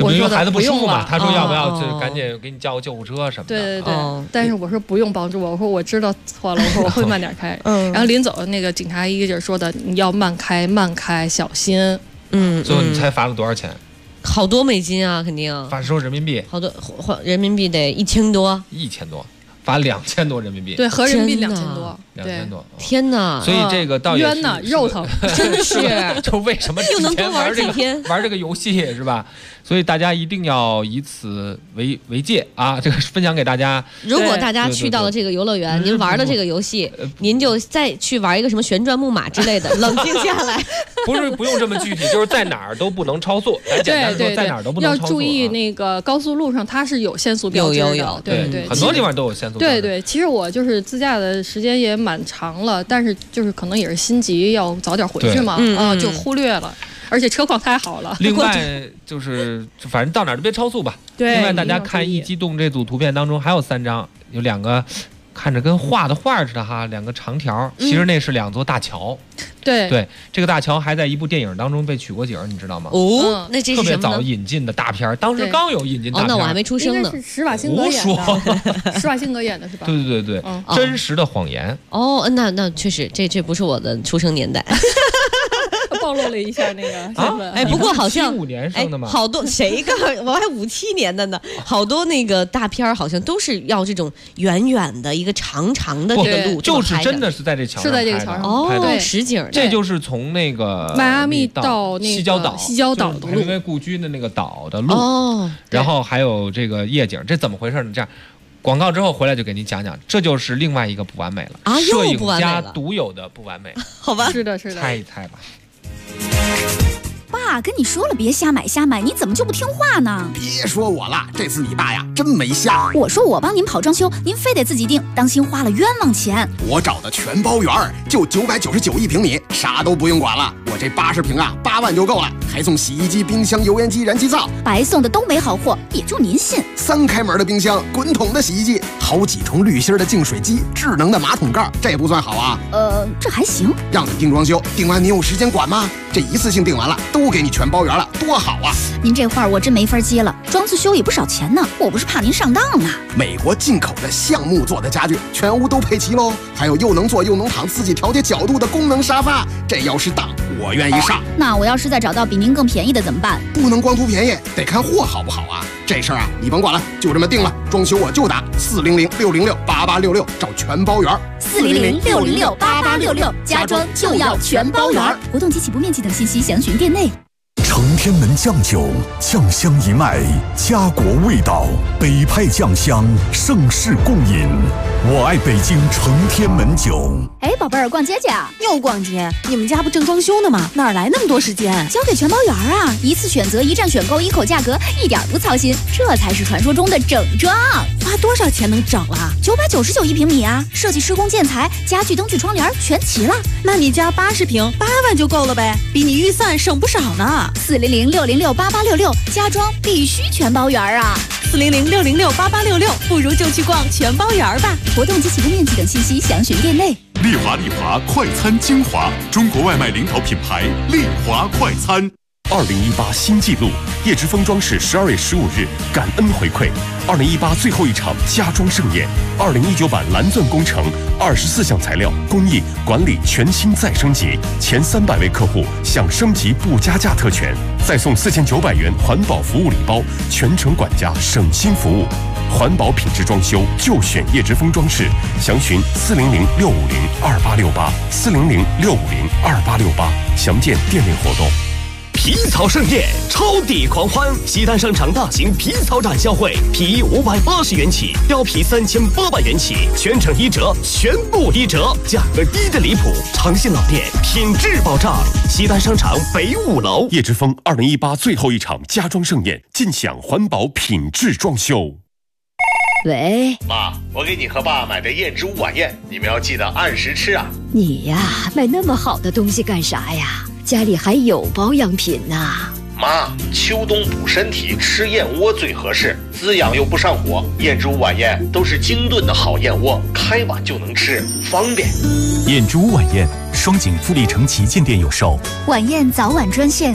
就比如孩子不舒服嘛，他说要不要就赶紧给你叫个救护车什么的。 对对对，但是我说不用帮助我说我知道错了，我说我会慢点开。然后临走那个警察一个劲儿说的，你要慢开，慢开，小心。 最后你猜罚了多少钱？ 好多美金啊，肯定。 罚收人民币？ 好多人民币得1000多。 1000多。罚2000多人民币， 对，合人民币2000多 ，2000多， 天哪！ 所以这个倒也冤呐，肉疼， 真的是。 就为什么又能多玩几天， 玩这个游戏是吧？所以大家一定要以此为戒啊！这个分享给大家。 如果大家去到了这个游乐园，您玩了这个游戏，您就再去玩一个什么旋转木马之类的，冷静下来。 不用这么具体，就是在哪儿都不能超速。咱简单说，在哪儿都不能超速。 要注意那个高速路上它是有限速标志的， 有， 对， 很多地方都有限速标志。 对，其实我就是自驾的时间也蛮长了，但是就是可能也是心急要早点回去嘛，就忽略了。而且车况太好了。 另外就是反正到哪儿都别超速吧。 对。 另外大家看一激动这组图片当中还有3张，有2个看着跟画的画似的哈，2个长条，其实那是2座大桥。 对， 这个大桥还在一部电影当中被取过景，你知道吗？ 那这是特别早引进的大片，当时刚有引进大片。 那我还没出生呢。 是施瓦辛格演的。施瓦辛格演的是吧？ 对，真实的谎言。 那确实，这不是我的出生年代。 暴露了一下那个身份。 不过好像 75年生的吗？ 好多谁个我还57年的呢，好多那个大片好像都是要这种远远的一个长长的这个路， 就是真的是在这桥上拍的， 是在这个桥上拍的实景。 这就是从那个迈阿密到那个西郊岛的路， 因为故居的那个岛的路。然后还有这个夜景，这怎么回事呢？这样。广告之后回来就给您讲讲，这就是另外一个不完美了啊！ 摄影家独有的不完美， 好吧？ 是的， 猜一猜吧。 爸跟你说了别瞎买，你怎么就不听话呢？ 别说我了，这次你爸呀真没瞎。 我说我帮您跑装修，您非得自己定，当心花了冤枉钱。 我找的全包圆，就9991平米，啥都不用管了。我这80平啊，8万就够了，还送洗衣机、冰箱、油烟机、燃气灶， 白送的都没好货，也就您信。 3开门的冰箱，滚筒的洗衣机，好几重滤芯的净水机，智能的马桶盖，这不算好啊？ 这还行。 让你定装修，定完你有时间管吗？这一次性定完了，都给你全包圆了，多好啊！ 您这话我真没法接了，装次修也不少钱呢，我不是怕您上当呢。 美国进口的橡木做的家具，全屋都配齐喽，还有又能坐又能躺，自己调节角度的功能沙发，这要是当我愿意上。 那我要是再找到比您更便宜的怎么办？ 不能光图便宜，得看货好不好啊！这事儿啊，你甭管了，就这么定了。装修我就打400-606-8866，找全包圆。 400-606-8866，家装就要全包圆。活动及起步面积等信息详询店内。 承天门酱酒，酱香一脉，家国味道，北派酱香，盛世共饮。我爱北京承天门酒。 哎，宝贝儿，逛街去啊？ 又逛街？你们家不正装修呢吗？哪来那么多时间？ 交给全包圆啊！一次选择，一站选购，一口价格，一点不操心，这才是传说中的整装。 花多少钱能整啊 ？9991平米啊！设计、施工、建材、家具、灯具、窗帘全齐了。 那你家80平，8万就够了呗，比你预算省不少呢。 400-606-8866，家装必须全包圆啊 ！400-606-8866，不如就去逛全包圆吧。 活动及起步面积等信息详询店内。 丽华快餐精华，中国外卖领导品牌丽华快餐。 2018新纪录，叶之峰装饰12月15日感恩回馈，2018最后一场家装盛宴，2019版蓝钻工程24项材料工艺管理全新再升级，前300位客户享升级不加价特权，再送4900元环保服务礼包，全程管家省心服务。环保品质装修就选叶之峰装饰，详询400-650-2868，400-650-2868，详见店内活动。 皮草盛宴，超抵狂欢！西单商场大型皮草展销会，皮衣580元起，貂皮3800元起，全程1折，全部1折，价格低的离谱。长信老店，品质保障。西单商场北5楼。 叶之峰2018最后一场家装盛宴，尽享环保品质装修。 喂， 妈，我给你和爸买的燕之屋晚宴，你们要记得按时吃啊。 你呀，买那么好的东西干啥呀？家里还有保养品呢。 妈，秋冬补身体，吃燕窝最合适，滋养又不上火。燕之屋晚宴都是精炖的好燕窝，开碗就能吃，方便。 燕之屋晚宴双井富力城旗舰店有售。 晚宴早晚专线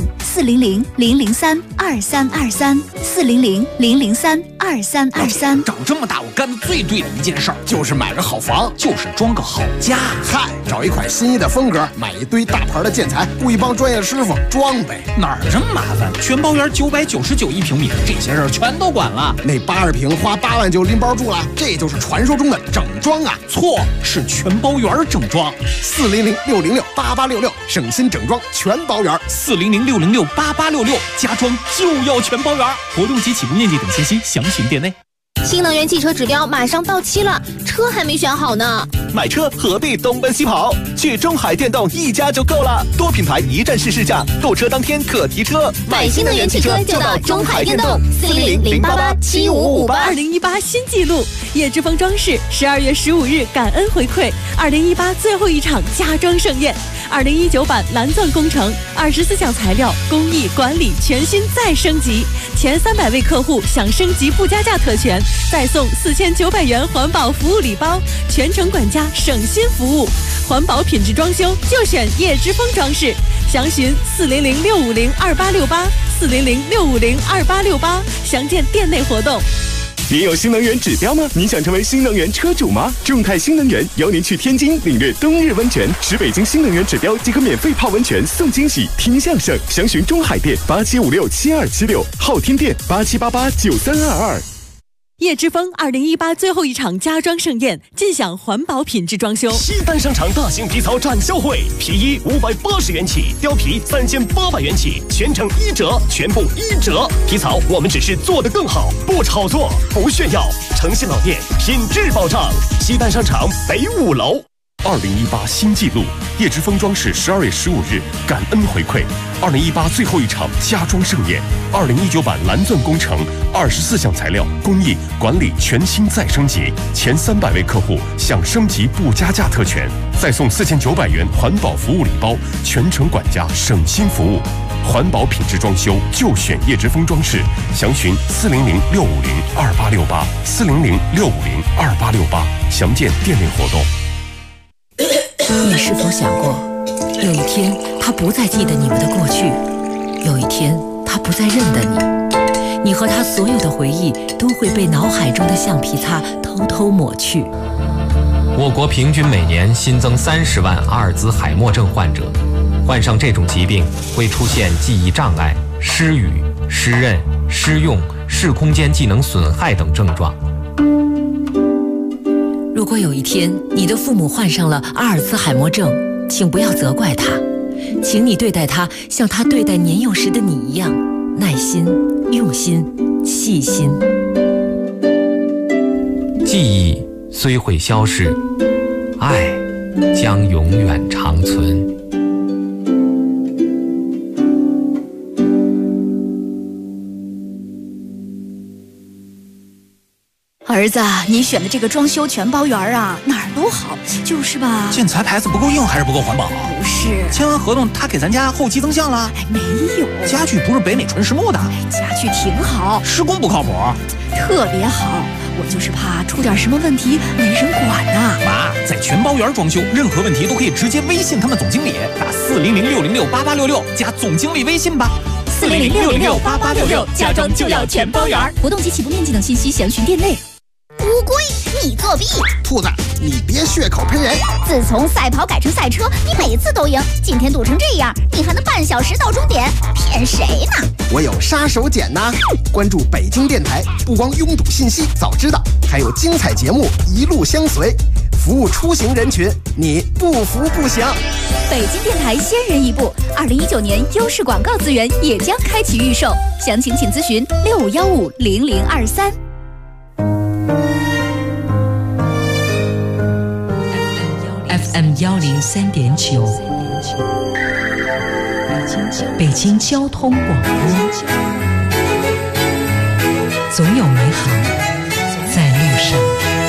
400-003-2323，400-003-2323。 长这么大，我干的最对的一件事儿就是买个好房， 就是装个好家。 嗨，找一款心仪的风格，买一堆大牌的建材，雇一帮专业师傅装呗。 哪儿这么麻烦？全包园999一平米，这些事儿全都管了。 那80平花8万就拎包住了，这就是传说中的整装啊！ 错，是全包园整装。 400-606-8866，省心整装全包园。 400-606-8866，家装就要全包园。活动及起步面积等信息详询店内。 新能源汽车指标马上到期了，车还没选好呢。 买车何必东奔西跑？去中海电动一家就够了，多品牌一站式试驾，购车当天可提车。 买新能源汽车就到中海电动，400-088-7558。 2018新纪录，叶之峰装饰12月15日感恩回馈2018最后一场家装盛宴，2019版蓝钻工程24项材料工艺管理全新再升级，前300位客户享升级不加价特权，再送4900元环保服务礼包，全程管家省心服务，环保品质装修就选叶之峰装饰，详询400-650-2868，400-650-2868，详见店内活动。 您有新能源指标吗？您想成为新能源车主吗？众泰新能源邀您去天津领略冬日温泉，10北京新能源指标即可免费泡温泉送惊喜，听相声。详询中海店87567276，昊天店87889322。 叶之峰2018最后一场家装盛宴，尽享环保品质装修。 西单商场大型皮草展销会，皮衣580元起，貂皮3800元起，全程1折，全部1折。皮草我们只是做得更好，不炒作，不炫耀，诚信老店，品质保障。西单商场北5楼。 2018新纪录，叶之峰装饰12月15日感恩回馈2018最后一场家装盛宴，2019版蓝钻工程24项材料工艺管理全新再升级，前300位客户享升级不加价特权，再送4900元环保服务礼包，全程管家省心服务。环保品质装修就选叶之峰装饰，详询400-650-2868，400-650-2868，详见店内活动。 你是否想过，有一天他不再记得你们的过去，有一天他不再认得你，你和他所有的回忆都会被脑海中的橡皮擦偷偷抹去。 我国平均每年新增30万阿尔兹海默症患者，患上这种疾病会出现记忆障碍、失语、失认、失用、视空间技能损害等症状。 如果有一天你的父母患上了阿尔兹海默症，请不要责怪他，请你对待他像他对待年幼时的你一样，耐心、用心、细心。 记忆虽会消逝，爱将永远长存。 儿子，你选的这个装修全包园啊，哪儿都好，就是吧？ 建材牌子不够硬还是不够环保？ 不是， 签完合同他给咱家后期增项了？ 没有， 家具不是北美纯实木的。 家具挺好， 施工不靠谱， 特别好。我就是怕出点什么问题没人管呐。 妈，在全包园装修，任何问题都可以直接微信他们总经理，打400-606-8866加总经理微信吧。 400-606-8866，家装就要全包园。 活动及起步面积等信息详询店内。 乌龟，你作弊！ 兔子，你别血口喷人！ 自从赛跑改成赛车，你每次都赢，今天堵成这样，你还能半小时到终点？骗谁呢？ 我有杀手锏呐！关注北京电台，不光拥堵信息早知道，还有精彩节目一路相随，服务出行人群，你不服不行。 北京电台先人一步，2019年优势广告资源也将开启预售，详情请咨询65150023。 FM 103.9，北京交通广播，总有美好在路上。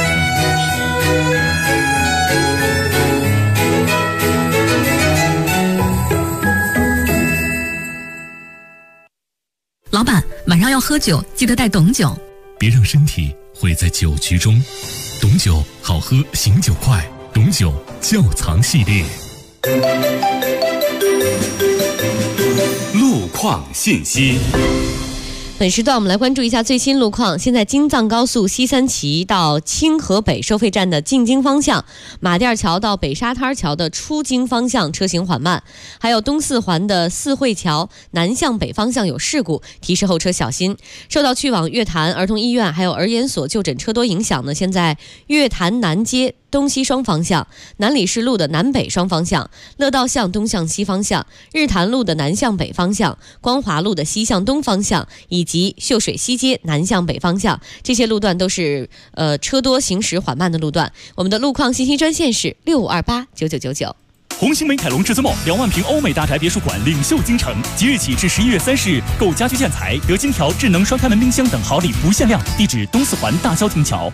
老板，晚上要喝酒，记得带董酒。 别让身体毁在酒局中，董酒好喝，醒酒快。董酒窖藏系列。 路况信息。 本时段我们来关注一下最新路况。现在京藏高速西三旗到清河北收费站的进京方向，马甸桥到北沙滩桥的出京方向车行缓慢，还有东四环的四惠桥南向北方向有事故，提示后车小心。受到去往月坛儿童医院还有儿研所就诊车多影响呢，现在月坛南街东西双方向、南礼士路的南北双方向、乐道巷东向西方向、日坛路的南向北方向、光华路的西向东方向以及秀水西街南向北方向，这些路段都是车多行驶缓慢的路段。我们的路况信息专线是65289999。 红星美凯龙至尊梦2万平欧美大宅别墅馆领袖京城，即日起至11月30日，购家居建材得金条、智能双开门冰箱等好礼不限量。地址东四环大郊亭桥。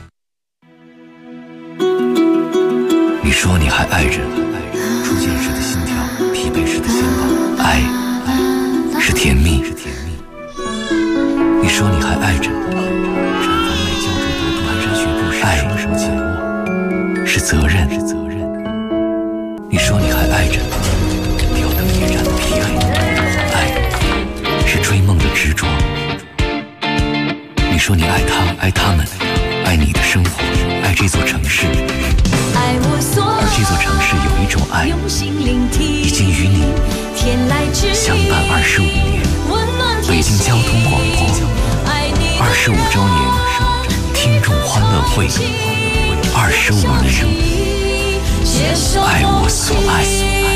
你说你还爱着，初见时的心跳，疲惫时的心动，爱是甜蜜。你说你还爱着，绽放美娇着朵蹒跚学步时爱手紧握，是责任。你说你还爱着，吊灯夜战的疲惫，爱是追梦的执着。你说你爱他，爱他们，爱你的生活，爱这座城市。而这座城市有一种爱，已经与你相伴25年。北京交通广播25周年听众欢乐会，25年，爱我所爱。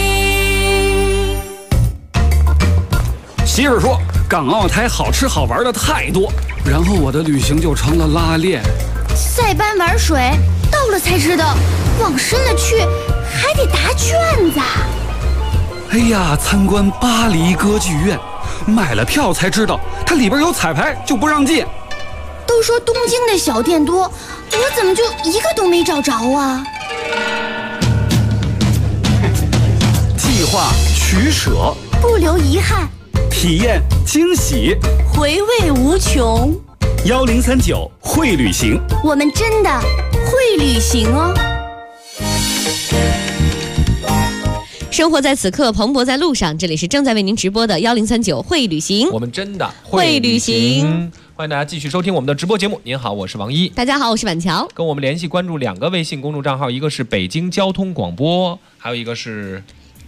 媳妇说，港澳台好吃好玩的太多，然后我的旅行就成了拉练。 塞班玩水，到了才知道，往深了去还得答卷子。 哎呀，参观巴黎歌剧院，买了票才知道，它里边有彩排，就不让进。 都说东京的小店多，我怎么就一个都没找着啊？ 计划取舍， 不留遗憾， 体验惊喜， 回味无穷。 1039会旅行， 我们真的会旅行哦。 生活在此刻，蓬勃在路上。这里是正在为您直播的1039会旅行， 我们真的会旅行。 欢迎大家继续收听我们的直播节目。您好，我是王一。 大家好，我是婉乔。 跟我们联系关注2个微信公众账号，一个是北京交通广播，还有一个是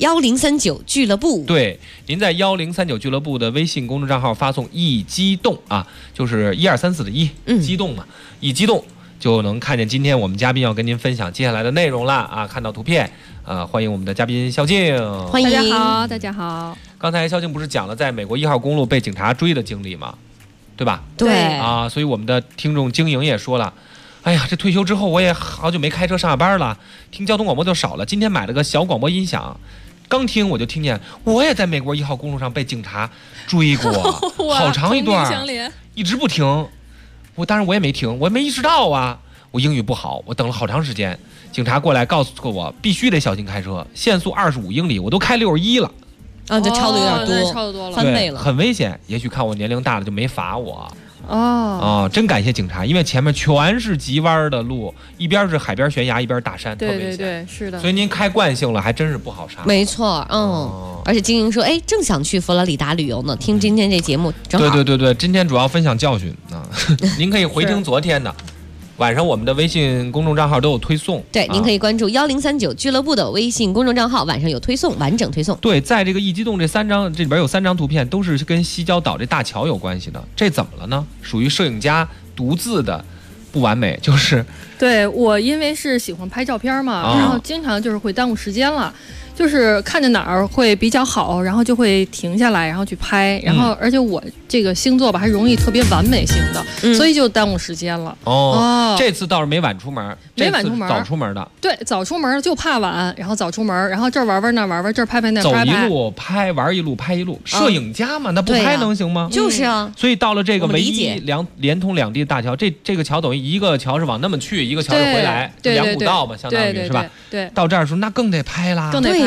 1039俱乐部。 对，您在1039俱乐部的微信公众账号发送一激动啊，就是1234的激动嘛，一激动就能看见今天我们嘉宾要跟您分享接下来的内容了啊！看到图片，欢迎我们的嘉宾肖静， 欢迎， 大家好，大家好。 刚才肖静不是讲了在美国1号公路被警察追的经历吗？对吧？ 对啊，所以我们的听众经营也说了，哎呀，这退休之后我也好久没开车上下班了，听交通广播就少了。今天买了个小广播音响，刚听我就听见我也在美国1号公路上被警察追过，好长一段，一直不停。当然我也没停，我也没意识到啊。我英语不好，我等了好长时间，警察过来告诉我必须得小心开车，限速25英里，我都开61了。 啊，这超的有点多， 超的多了， 翻倍了， 很危险。也许看我年龄大了就没罚我。真感谢警察，因为前面全是急弯的路，一边是海边悬崖，一边大山，特危险。 对，是的。 所以您开惯性了，还真是不好刹。 没错，而且经营说，哎，正想去佛罗里达旅游呢，听今天这节目正好。 对，今天主要分享教训啊，您可以回听昨天的。晚上我们的微信公众账号都有推送， 对，您可以关注1039俱乐部的微信公众账号，晚上有推送，完整推送。 对，在这个一激动这里边有3张图片，都是跟西郊岛这大桥有关系的。这怎么了呢？属于摄影家独自的不完美，就是对我因为是喜欢拍照片嘛，然后经常就是会耽误时间了。就是看着哪儿会比较好，然后就会停下来，然后去拍，然后而且我这个星座吧还容易特别完美型的，所以就耽误时间了。 这次倒是没晚出门，早出门的。 对，早出门就怕晚，然后早出门，然后这儿玩玩那玩玩，这儿拍拍那拍拍， 走一路拍，玩一路拍一路，摄影家嘛，那不拍能行吗？ 就是啊。 所以到了这个唯一连通两地的大桥，这个桥等于一个桥是往那么去，一个桥是回来，2股道嘛，相当于是吧？ 对， 到这儿的时候那更得拍啦， 更得拍。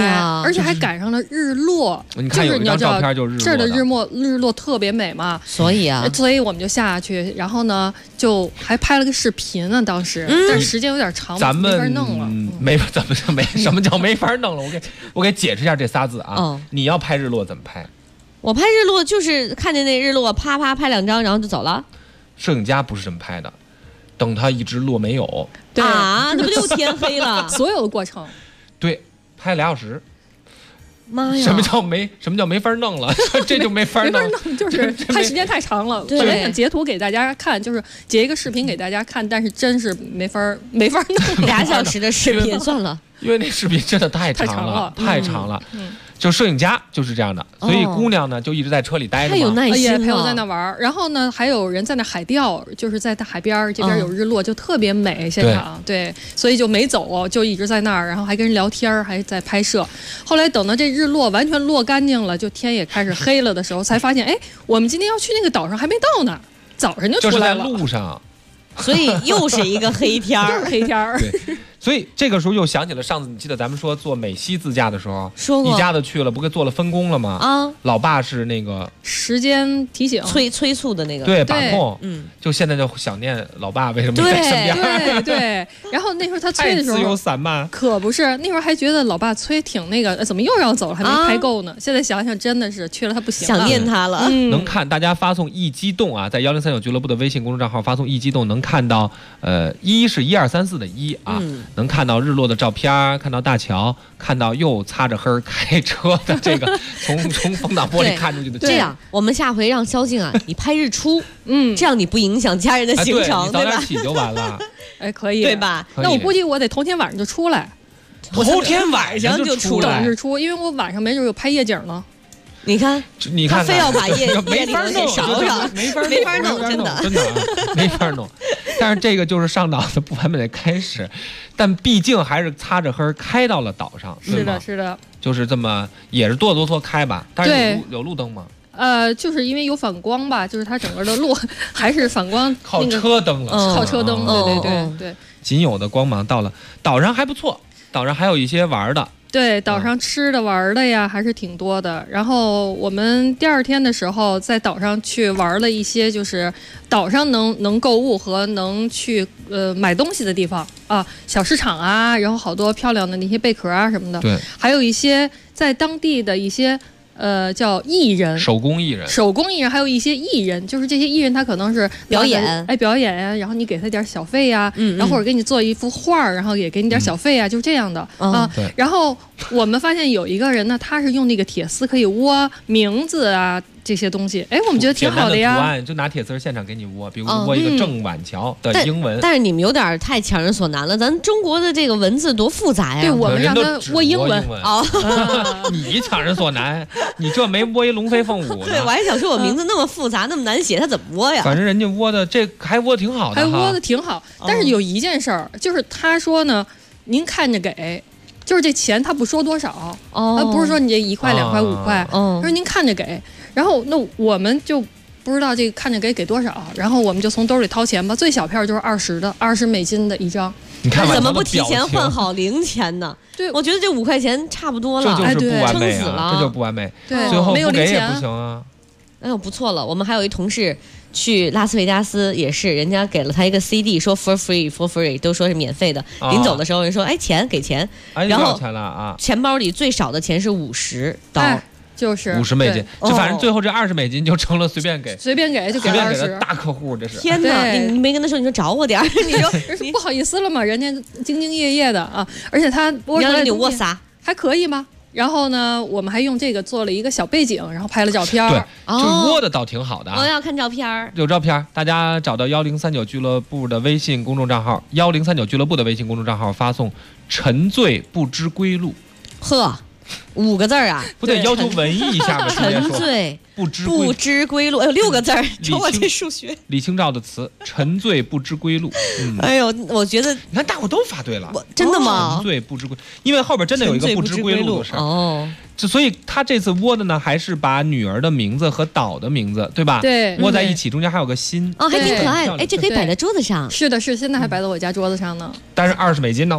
呀， 而且还赶上了日落。 你看有一张照片就是这儿的日落特别美嘛， 所以我们就下去，然后呢就还拍了个视频呢，当时，但是时间有点长， 咱们没法弄了。 什么叫没法弄了？我给解释一下这仨字啊。你要拍日落怎么拍？ 我拍日落就是看见那日落，啪啪拍2张，然后就走了。 摄影家不是这么拍的，等它一直落没有。 对啊，那不就天黑了？ 所有的过程。 对，拍2小时。 妈呀！ 什么叫没法弄了？这就没法弄， 就是拍时间太长了。本来想截图给大家看，就是截一个视频给大家看，但是真是没法弄。 2小时的视频算了， 因为那视频真的太长了，太长了。就摄影家就是这样的，所以姑娘呢就一直在车里待着嘛， 太有耐心了， 陪我在那玩。然后呢，还有人在那海钓，就是在海边这边有日落，就特别美现场。对，所以就没走，就一直在那儿，然后还跟人聊天，还在拍摄。后来等到这日落完全落干净了，就天也开始黑了的时候，才发现，哎，我们今天要去那个岛上还没到呢，早上就出来了。 就是在路上， 所以又是一个黑天儿， 就是黑天儿。 所以这个时候又想起了上次，你记得咱们说做美西自驾的时候， 说过一家子去了，不给做了分工了吗？ 啊， 老爸是那个时间提醒催促的那个， 对，把控，就现在就想念老爸为什么在身边？ 对。然后那时候他催的时候， 太自由散漫， 可不是，那会儿还觉得老爸催挺那个，怎么又要走了，还没拍够呢？现在想想真的是去了他不行， 想念他了。 能看大家发送一激动啊，在1039俱乐部的微信公众账号发送一激动，能看到一是1234的1啊，能看到日落的照片，看到大桥，看到又擦着黑开车的这个从风挡玻璃看出去的。 这样，我们下回让萧静啊，你拍日出，这样你不影响家人的行程， 对吧？你早点起就完了。 哎，可以， 对吧？ 那我估计我得头天晚上就出来， 头天晚上就出来等日出，因为我晚上没准有拍夜景呢。 你看， 他非要把夜没法弄， 勺上，没法弄，真的没法弄。但是这个就是上岛的不完美的开始，但毕竟还是擦着黑开到了岛上， 是的，是的， 就是这么也是哆哆嗦开吧。但是有路灯吗？ 就是因为有反光吧，就是它整个的路还是反光， 靠车灯了， 靠车灯，对。 仅有的光芒到了岛上还不错，岛上还有一些玩的。 对，岛上吃的玩的呀还是挺多的。然后我们第2天的时候在岛上去玩了一些，就是岛上能购物和能去买东西的地方啊，小市场啊，然后好多漂亮的那些贝壳啊什么的。 对， 还有一些在当地的一些叫艺人， 手工艺人， 还有一些艺人，就是这些艺人他可能是表演呀，然后你给他点小费呀，然后或者给你做一幅画，然后也给你点小费呀，就是这样的啊。然后我们发现有一个人呢，他是用那个铁丝可以窝名字啊这些东西，哎，我们觉得挺好的呀。 图案就拿铁丝现场给你窝，比如窝一个郑晚桥的英文。 但是你们有点太强人所难了，咱中国的这个文字多复杂呀。 对，我们让他窝英文哦。 你强人所难，你这没窝一龙飞凤舞。 对，我还想说我名字那么复杂，那么难写，他怎么窝呀？ 反正人家窝的这还窝挺好的， 还窝的挺好。但是有一件事儿，就是他说呢，您看着给。就是这钱他不说多少，他不是说你这1块2块5块，他说您看着给，然后那我们就不知道这个看着给多少，然后我们就从兜里掏钱吧，最小票就是20美金的一张。 你看怎么不提前换好零钱呢？ 对， 我觉得这5块钱差不多了， 这就是不完美啊， 这就不完美。 对， 最后没有不给零钱也不行啊。 哎呦，不错了，我们还有一同事去拉斯维加斯，也是人家给了他一个 CD， 说 for free， 都说是免费的。临走的时候人说，哎，给钱，然后钱包里最少的钱是50刀。 就是 50美金，就反正最后这20美金就成了随便给就给20， 大客户这是。 天哪，你没跟他说，你说找我点儿，你说不好意思了嘛，人家兢兢业业的啊，而且他你让你窝仨还可以吗？然后呢，我们还用这个做了一个小背景，然后拍了照片。 对，就窝的倒挺好的。 我要看照片。 有照片，大家找到1039俱乐部的微信公众账号，1039俱乐部的微信公众账号发送“沉醉不知归路”。 呵，5个字啊？ 不对，要求文艺一下吧。 沉醉不知归路，哎呦，6个字儿，瞅我这数学。 李清照的词“沉醉不知归路”。 哎呦，我觉得你看大伙都发对了。 真的吗？ 沉醉不知归，因为后边真的有一个不知归路的事儿哦。所以他这次窝的呢，还是把女儿的名字和岛的名字，对吧？ 对， 窝在一起，中间还有个心。 哦，还挺可爱的。哎，这可以摆在桌子上。 是的，是现在还摆在我家桌子上呢。 但是20美金呢？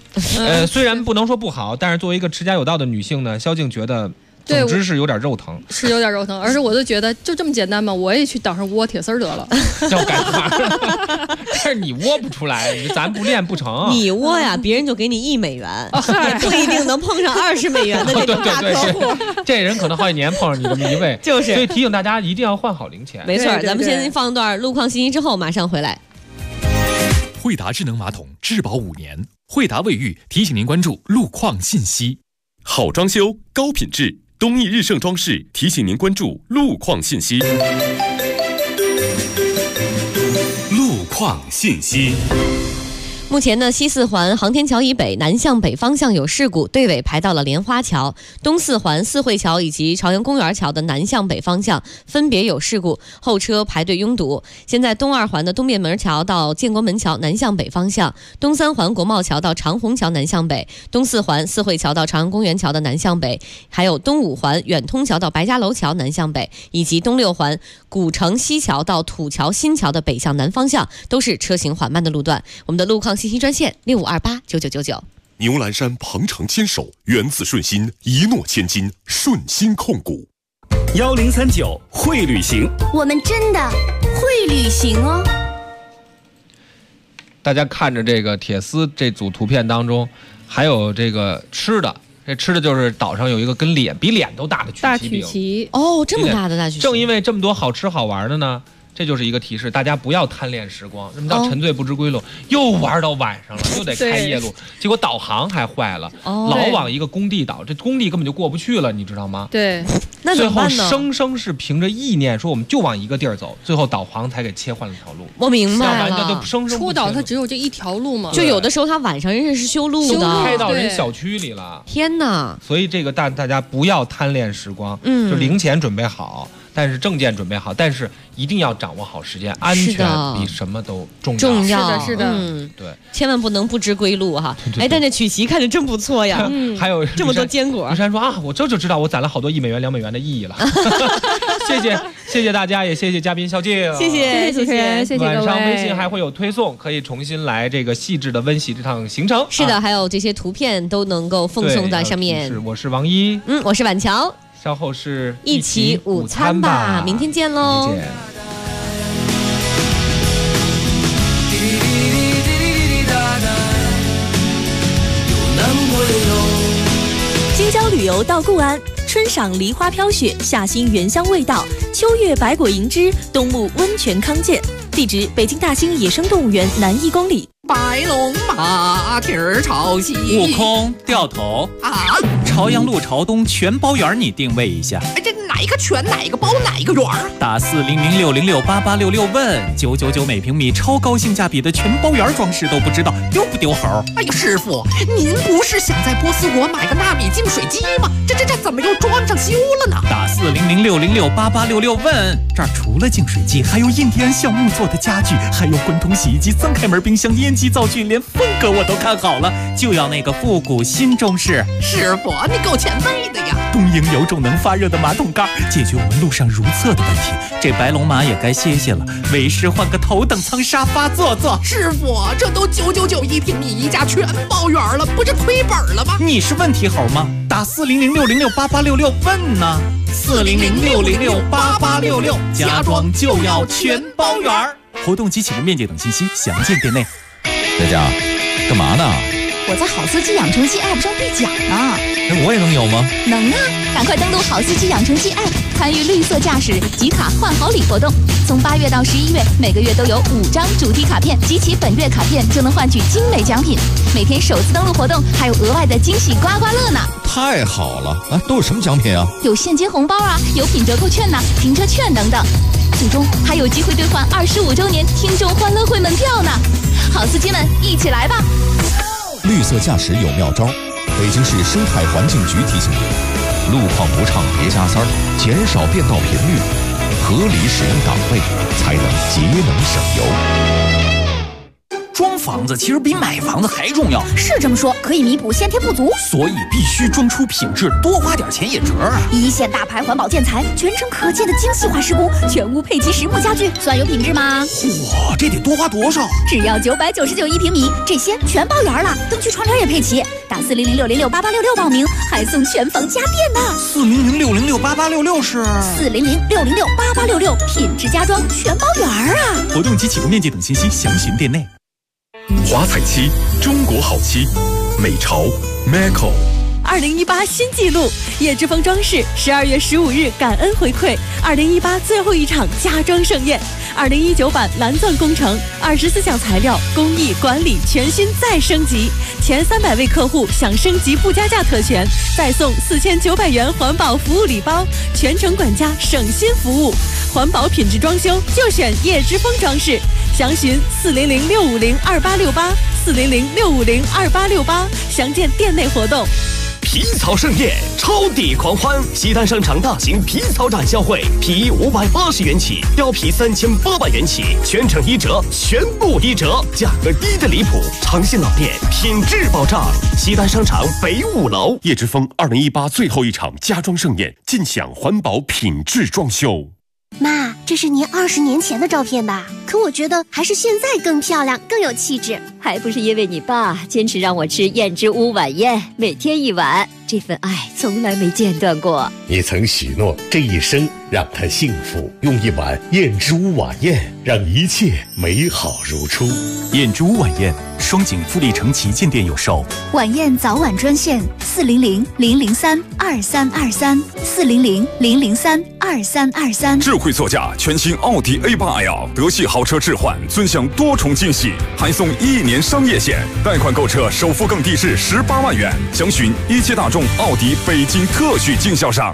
虽然不能说不好，但是作为一个持家有道的女性呢，萧静觉得。总之是有点肉疼， 是有点肉疼，而且我就觉得就这么简单嘛，我也去当上窝铁丝得了。 要改行，但是你窝不出来，咱不练不成。 你窝呀，别人就给你$1，也不一定能碰上20美元的这种大客户。 这人可能好几年碰上你这么一位， 就是。 所以提醒大家一定要换好零钱。 没错，咱们先放一段路况信息之后马上回来。 惠达智能马桶质保5年，惠达卫浴提醒您关注路况信息。 好装修，高品质。东义日盛装饰提醒您关注路况信息。路况信息。 目前呢，西4环航天桥以北南向北方向有事故，队尾排到了莲花桥；东4环四惠桥以及朝阳公园桥的南向北方向分别有事故，后车排队拥堵。现在东2环的东便门桥到建国门桥南向北方向，东3环国贸桥到长虹桥南向北，东4环四惠桥到朝阳公园桥的南向北，还有东5环远通桥到白家楼桥南向北，以及东6环古城西桥到土桥新桥的北向南方向都是车行缓慢的路段。我们的路况信息专线65289999。 牛栏山鹏程牵手，源自顺心，一诺千金，顺心控股。 1039会旅行， 我们真的会旅行哦。 大家看着这个铁丝这组图片当中，还有这个吃的。这吃的就是岛上有一个跟脸比脸都大的曲奇饼。 大曲奇哦，这么大的大曲奇。 正因为这么多好吃好玩的呢，这就是一个提示，大家不要贪恋时光。什么叫沉醉不知归路？又玩到晚上了，又得开夜路，结果导航还坏了，老往一个工地导，这工地根本就过不去了，你知道吗？ 对， 那最后生生是凭着意念说我们就往一个地儿走，最后导航才给切换了条路。 我明白了， 要不然就生生出岛它只有这一条路嘛， 就有的时候它晚上人家是修路的， 开到人小区里了。 天哪！ 所以这个大家不要贪恋时光，就零钱准备好。但是证件准备好，但是一定要掌握好时间，安全比什么都重要。 是的， 对， 千万不能不知归路哈。哎，但这曲奇看着真不错呀， 还有这么多坚果。 李珊说啊，我这就知道我攒了好多$1、$2美元的意义了。谢谢大家，也谢谢嘉宾萧静， 谢谢主持人，谢谢各位。 晚上微信还会有推送，可以重新来这个细致的温习这趟行程。 是的，还有这些图片都能够奉送在上面。 我是王一， 我是婉乔。 稍后是一起午餐吧，明天见喽。 京郊旅游到固安，春赏梨花飘雪，夏欣原香味道，秋月百果盈枝，冬沐温泉康健。地址：北京大兴野生动物园南1公里。 白龙马蹄儿朝西， 悟空掉头啊！ 朝阳路朝东全包园，你定位一下。 哎，这哪个全哪个包哪个园？ 打40060688866问999每平米，超高性价比的全包园装饰都不知道，丢不丢猴？ 哎呀，师傅，您不是想在波斯国买个纳米净水机吗？这怎么又装上修了呢？ 打40060688866问，这儿除了净水机，还有印第安橡木做的家具，还有滚筒洗衣机、3开门冰箱、烟机、灶具，连风格我都看好了，就要那个复古新中式。 师傅，你够前卫的呀！ 东营有种能发热的马桶盖，解决我们路上如厕的问题。这白龙马也该歇歇了，为师换个头等舱沙发坐坐。 师傅，这都999一平米一家全包圆了，不是亏本了吗？ 你是问题猴吗？打40060688866问呢，40060688866，家装就要全包圆。活动及启动面积等信息详见店内。 佳佳，干嘛呢？ 我在好司机养成记 App 上兑奖呢。 我也能有吗？ 能啊！赶快登录好司机养成记 App， 参与绿色驾驶集卡换好礼活动。从8月到11月，每个月都有5张主题卡片，集齐本月卡片就能换取精美奖品。每天首次登录活动还有额外的惊喜刮刮乐呢！ 太好了！啊，都有什么奖品啊？ 有现金红包啊，有品折扣券呐，停车券等等。最终还有机会兑换25周年听众欢乐会门票呢！好司机们，一起来吧！ 绿色驾驶有妙招，北京市生态环境局提醒您：路况不畅别加塞儿，减少变道频率，合理使用档位，才能节能省油。 装房子其实比买房子还重要。 是这么说，可以弥补先天不足， 所以必须装出品质，多花点钱也值啊！ 一线大牌环保建材，全程可见的精细化施工，全屋配齐实木家具，算有品质吗？ 哇，这得多花多少？ 只要999一平米，这些全包圆了，灯具窗帘也配齐。打400-606-8866报名，还送全房家电呢。 400-606-8866是 400-606-8866，品质家装全包圆啊！ 活动及启动面积等信息详询店内。 华彩漆，中国好漆，美潮 Maco。 2018新纪录，叶之峰装饰12月15日感恩回馈2018最后一场家装盛宴，2019版蓝钻工程24项材料工艺管理全新再升级，前300位客户享升级不加价特权，再送4900元环保服务礼包，全程管家省心服务，环保品质装修就选叶之峰装饰，详询400-650-2868，400-650-2868，详见店内活动。 皮草盛宴，超抵狂欢！西单商场大型皮草展销会，皮衣580元起，貂皮3800元起，全程1折，全部1折，价格低的离谱，长信老店，品质保障。西单商场北5楼。 叶之峰2018最后一场家装盛宴，尽享环保品质装修。 妈，这是您20年前的照片吧？可我觉得还是现在更漂亮，更有气质。 还不是因为你爸坚持让我吃燕之屋晚宴，每天1碗，这份爱从来没间断过。 你曾许诺这一生让他幸福，用1碗燕之屋晚宴让一切美好如初。 燕之屋晚宴，双井富力城旗舰店有售。 晚宴早晚专线400-003-2323，400-003-2323。 智慧座驾，全新奥迪 A8L，德系豪车置换，尊享多重惊喜，还送1年商业险，贷款购车首付更低至18万元。详询一汽大众奥迪北京特许经销商。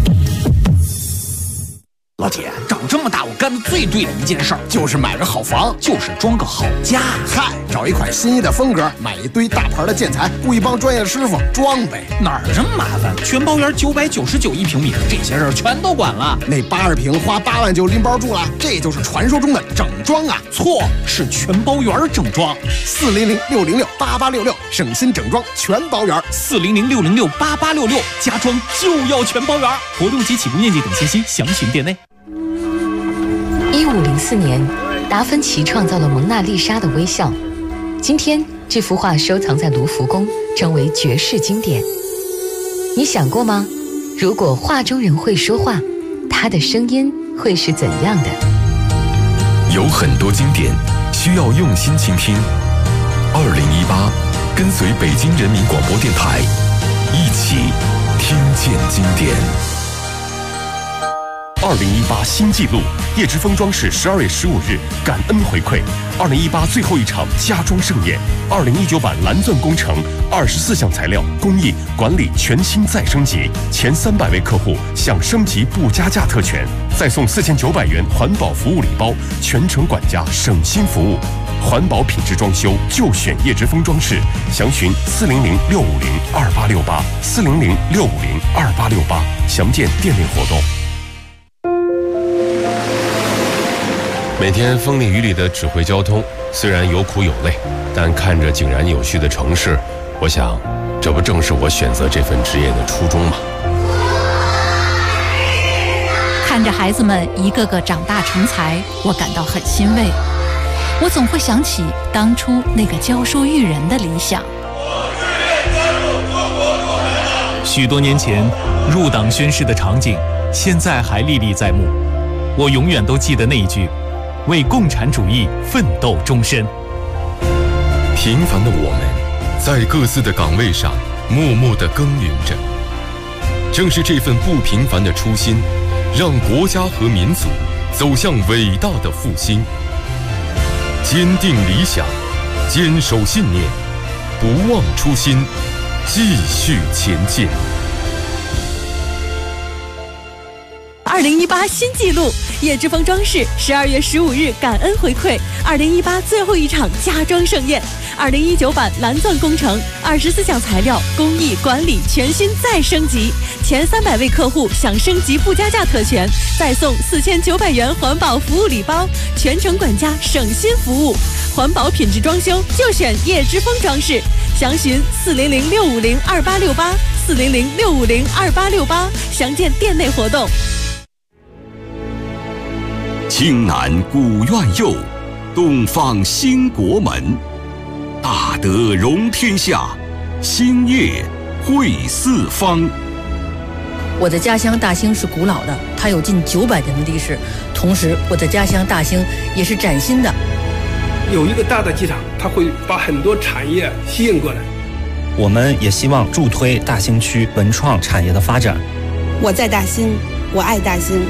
老铁，长这么大我干的最对的一件事儿，就是买个好房，就是装个好家。 嗨，找一款心仪的风格，买一堆大牌的建材，雇一帮专业师傅装呗。 哪儿这么麻烦？全包圆999一平米，这些事儿全都管了。 那80平花8万就拎包住了，这就是传说中的整装啊！ 错，是全包圆整装。 400-606-8866，省心整装全包圆。 400-606-8866，家装就要全包圆。活动及起步面积等信息详询店内。 1504年，达芬奇创造了蒙娜丽莎的微笑。今天，这幅画收藏在卢浮宫，成为绝世经典。你想过吗？如果画中人会说话，他的声音会是怎样的？ 有很多经典需要用心倾听。2018，跟随北京人民广播电台，一起听见经典。 2018新纪录，叶之峰装饰12月15日感恩回馈2018最后一场家装盛宴，2019版蓝钻工程24项材料工艺管理全新再升级，前300位客户享升级不加价特权，再送4900元环保服务礼包，全程管家省心服务，环保品质装修就选叶之峰装饰，详询400-650-2868，400-650-2868，详见店内活动。 每天风里雨里的指挥交通，虽然有苦有累，但看着井然有序的城市，我想，这不正是我选择这份职业的初衷吗？ 看着孩子们一个个长大成才，我感到很欣慰。我总会想起当初那个教书育人的理想。 许多年前入党宣誓的场景，现在还历历在目。我永远都记得那一句：为共产主义奋斗终身。 平凡的我们，在各自的岗位上默默地耕耘着。正是这份不平凡的初心，让国家和民族走向伟大的复兴。坚定理想，坚守信念，不忘初心，继续前进。 2018新纪录，叶之峰装饰12月15日感恩回馈2018最后一场家装盛宴，2019版蓝钻工程24项材料工艺管理全新再升级，前300位客户享升级不加价特权，再送4900元环保服务礼包，全程管家省心服务， 环保品质装修就选叶之峰装饰，详询400-650-2868，400-650-2868，详见店内活动。 青南古院右，东方兴国门。大德容天下，兴业惠四方。 我的家乡大兴是古老的，它有近900年的历史。同时，我的家乡大兴也是崭新的。 有一个大的机场，它会把很多产业吸引过来。 我们也希望助推大兴区文创产业的发展。 我在大兴，我爱大兴。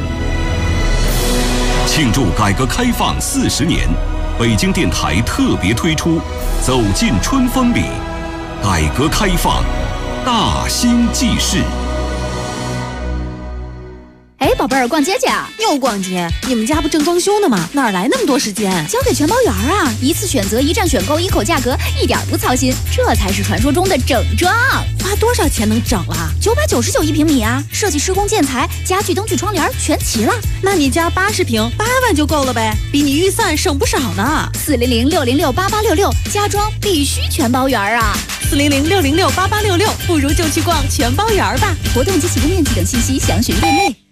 庆祝改革开放40年，北京电台特别推出《走进春风里》，改革开放大兴记事。 哎，宝贝儿，逛街去啊？ 又逛街？你们家不正装修呢吗？哪来那么多时间？ 交给全包园啊！一次选择，一站选购，一口价格，一点不操心，这才是传说中的整装。 花多少钱能整了 ？999一平米啊！设计、施工、建材、家具、灯具、窗帘全齐了。 那你家80平，8万就够了呗，比你预算省不少呢。 400-606-8866，家装必须全包园啊 ！400-606-8866，不如就去逛全包园吧。 活动及启动面积等信息详询店内。